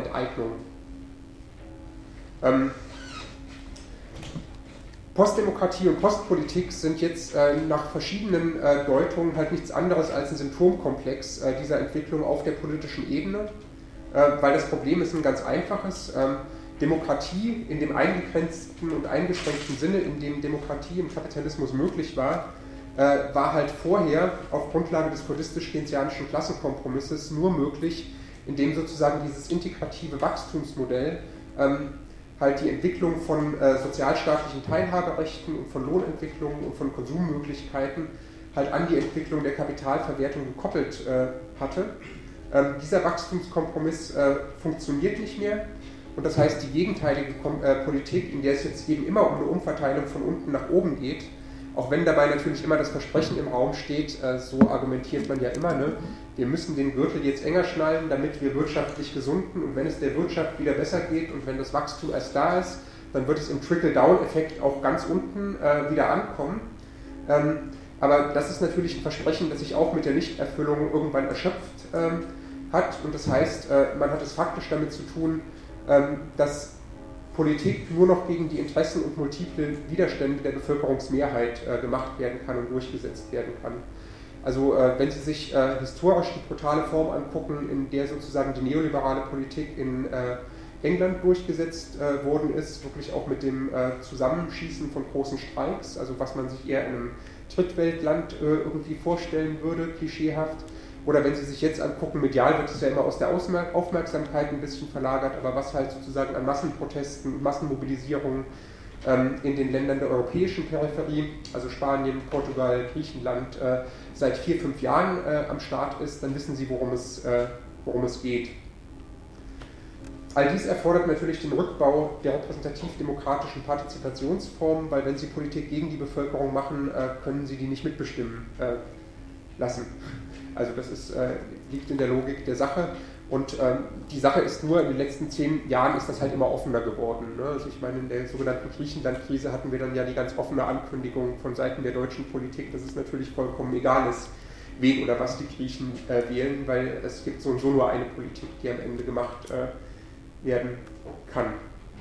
Postdemokratie und Postpolitik sind jetzt nach verschiedenen Deutungen halt nichts anderes als ein Symptomkomplex dieser Entwicklung auf der politischen Ebene, weil das Problem ist ein ganz einfaches. Demokratie in dem eingegrenzten und eingeschränkten Sinne, in dem Demokratie im Kapitalismus möglich war, war halt vorher auf Grundlage des fordistisch-keynesianischen Klassenkompromisses nur möglich, indem sozusagen dieses integrative Wachstumsmodell halt die Entwicklung von sozialstaatlichen Teilhaberechten und von Lohnentwicklungen und von Konsummöglichkeiten halt an die Entwicklung der Kapitalverwertung gekoppelt hatte. Dieser Wachstumskompromiss funktioniert nicht mehr und das heißt, die gegenteilige Politik, in der es jetzt eben immer um eine Umverteilung von unten nach oben geht, auch wenn dabei natürlich immer das Versprechen im Raum steht, so argumentiert man ja immer, ne? Wir müssen den Gürtel jetzt enger schnallen, damit wir wirtschaftlich gesunden und wenn es der Wirtschaft wieder besser geht und wenn das Wachstum erst da ist, dann wird es im Trickle-Down-Effekt auch ganz unten wieder ankommen. Aber das ist natürlich ein Versprechen, das sich auch mit der Nichterfüllung irgendwann erschöpft hat und das heißt, man hat es faktisch damit zu tun, dass Politik nur noch gegen die Interessen und multiple Widerstände der Bevölkerungsmehrheit gemacht werden kann und durchgesetzt werden kann. Also wenn Sie sich historisch die brutale Form angucken, in der sozusagen die neoliberale Politik in England durchgesetzt worden ist, wirklich auch mit dem Zusammenschießen von großen Streiks, also was man sich eher in einem Drittweltland irgendwie vorstellen würde, klischeehaft. Oder wenn Sie sich jetzt angucken, medial wird es ja immer aus der Aufmerksamkeit ein bisschen verlagert, aber was halt sozusagen an Massenprotesten, Massenmobilisierungen in den Ländern der europäischen Peripherie, also Spanien, Portugal, Griechenland, seit 4-5 Jahren am Start ist, dann wissen Sie, worum es geht. All dies erfordert natürlich den Rückbau der repräsentativ-demokratischen Partizipationsformen, weil wenn Sie Politik gegen die Bevölkerung machen, können Sie die nicht mitbestimmen lassen. Also das liegt in der Logik der Sache und die Sache ist nur, in den letzten 10 Jahren ist das halt immer offener geworden. Ne? Also ich meine, in der sogenannten Griechenland-Krise hatten wir dann ja die ganz offene Ankündigung von Seiten der deutschen Politik, dass es natürlich vollkommen egal ist, wen oder was die Griechen wählen, weil es gibt so und so nur eine Politik, die am Ende gemacht werden kann.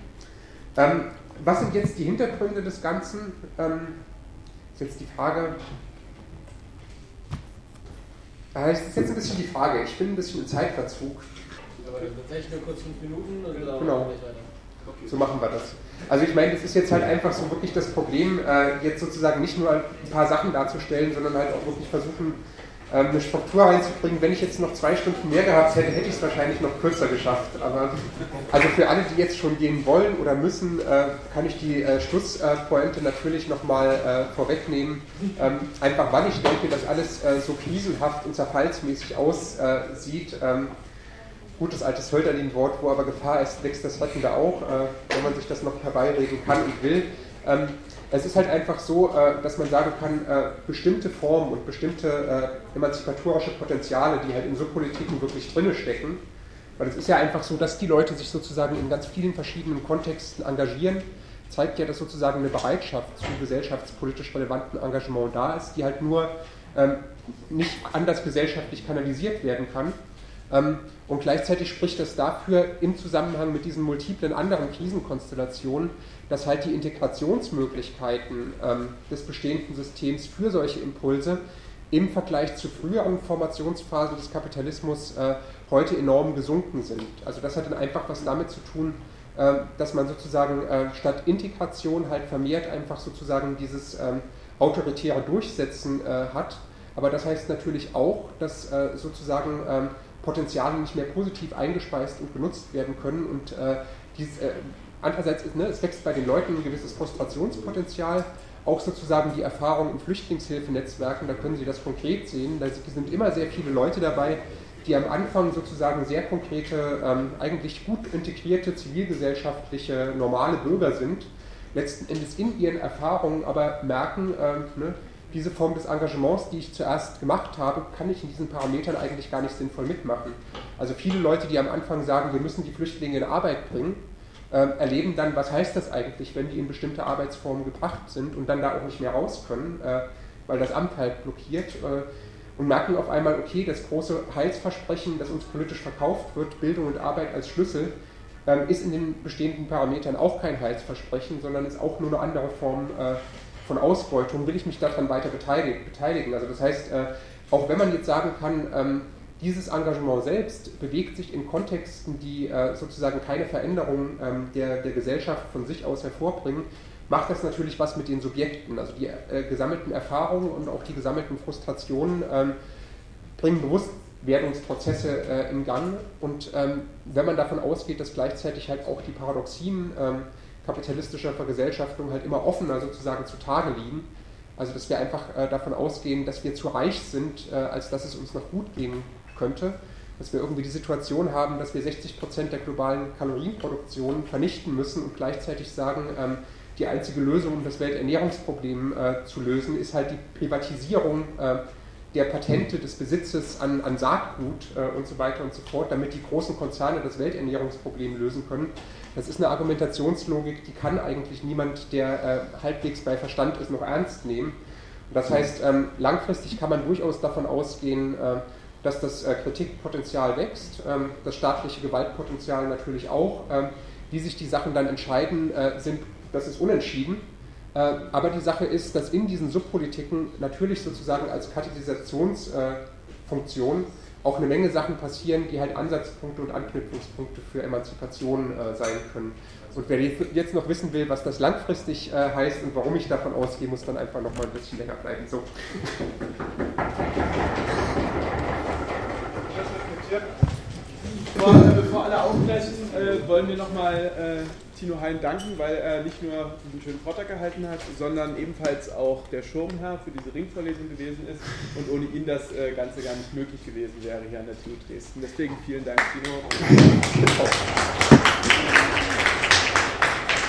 Was sind jetzt die Hintergründe des Ganzen? Ist jetzt die Frage. Das ist jetzt ein bisschen die Frage, ich bin ein bisschen im Zeitverzug. Aber tatsächlich nur kurz 5 Minuten und dann genau. nicht weiter. Okay. So machen wir das. Also ich meine, das ist jetzt halt einfach so wirklich das Problem, jetzt sozusagen nicht nur ein paar Sachen darzustellen, sondern halt auch wirklich versuchen, eine Struktur reinzubringen. Wenn ich jetzt noch 2 Stunden mehr gehabt hätte, hätte ich es wahrscheinlich noch kürzer geschafft. Aber also für alle, die jetzt schon gehen wollen oder müssen, kann ich die Schlusspointe natürlich nochmal vorwegnehmen. Einfach weil ich denke, dass alles so krisenhaft und zerfallsmäßig aussieht. Gutes altes Hölderlin-Wort, wo aber Gefahr ist, wächst das Rettende auch, wenn man sich das noch herbeireden kann und will. Es ist halt einfach so, dass man sagen kann, bestimmte Formen und bestimmte emanzipatorische Potenziale, die halt in so Politiken wirklich drinne stecken, weil es ist ja einfach so, dass die Leute sich sozusagen in ganz vielen verschiedenen Kontexten engagieren, zeigt ja, dass sozusagen eine Bereitschaft zu gesellschaftspolitisch relevanten Engagement da ist, die halt nur nicht anders gesellschaftlich kanalisiert werden kann. Und gleichzeitig spricht das dafür im Zusammenhang mit diesen multiplen anderen Krisenkonstellationen, dass halt die Integrationsmöglichkeiten des bestehenden Systems für solche Impulse im Vergleich zu früheren Formationsphasen des Kapitalismus heute enorm gesunken sind. Also das hat dann einfach was damit zu tun, dass man sozusagen statt Integration halt vermehrt einfach sozusagen dieses autoritäre Durchsetzen hat. Aber das heißt natürlich auch, dass sozusagen Potenziale nicht mehr positiv eingespeist und genutzt werden können und andererseits ist, es wächst bei den Leuten ein gewisses Frustrationspotenzial, auch sozusagen die Erfahrung in Flüchtlingshilfenetzwerken, da können Sie das konkret sehen, da sind immer sehr viele Leute dabei, die am Anfang sozusagen sehr konkrete, eigentlich gut integrierte zivilgesellschaftliche, normale Bürger sind, letzten Endes in ihren Erfahrungen aber merken, diese Form des Engagements, die ich zuerst gemacht habe, kann ich in diesen Parametern eigentlich gar nicht sinnvoll mitmachen. Also viele Leute, die am Anfang sagen, wir müssen die Flüchtlinge in Arbeit bringen, erleben dann, was heißt das eigentlich, wenn die in bestimmte Arbeitsformen gebracht sind und dann da auch nicht mehr raus können, weil das Amt halt blockiert und merken auf einmal, okay, das große Heilsversprechen, das uns politisch verkauft wird, Bildung und Arbeit als Schlüssel, ist in den bestehenden Parametern auch kein Heilsversprechen, sondern ist auch nur eine andere Form von Ausbeutung. Will ich mich daran weiter beteiligen? Also das heißt, auch wenn man jetzt sagen kann, dieses Engagement selbst bewegt sich in Kontexten, die sozusagen keine Veränderung der Gesellschaft von sich aus hervorbringen, macht das natürlich was mit den Subjekten. Also die gesammelten Erfahrungen und auch die gesammelten Frustrationen bringen Bewusstwerdungsprozesse in Gang. Und wenn man davon ausgeht, dass gleichzeitig halt auch die Paradoxien kapitalistischer Vergesellschaftung halt immer offener sozusagen zutage liegen, also dass wir einfach davon ausgehen, dass wir zu reich sind, als dass es uns noch gut gehen könnte, dass wir irgendwie die Situation haben, dass wir 60% der globalen Kalorienproduktion vernichten müssen und gleichzeitig sagen, die einzige Lösung, um das Welternährungsproblem zu lösen, ist halt die Privatisierung der Patente, des Besitzes an Saatgut und so weiter und so fort, damit die großen Konzerne das Welternährungsproblem lösen können. Das ist eine Argumentationslogik, die kann eigentlich niemand, der halbwegs bei Verstand ist, noch ernst nehmen. Und das heißt, langfristig kann man durchaus davon ausgehen, dass das Kritikpotenzial wächst, das staatliche Gewaltpotenzial natürlich auch. Wie sich die Sachen dann entscheiden, das ist unentschieden. Aber die Sache ist, dass in diesen Subpolitiken natürlich sozusagen als Katalysationsfunktion auch eine Menge Sachen passieren, die halt Ansatzpunkte und Anknüpfungspunkte für Emanzipation sein können. Und wer jetzt noch wissen will, was das langfristig heißt und warum ich davon ausgehe, muss dann einfach noch mal ein bisschen länger bleiben. So. Bevor alle aufbrechen, wollen wir nochmal Tino Hein danken, weil er nicht nur einen schönen Vortrag gehalten hat, sondern ebenfalls auch der Schirmherr für diese Ringvorlesung gewesen ist und ohne ihn das Ganze gar nicht möglich gewesen wäre hier an der TU Dresden. Deswegen vielen Dank, Tino.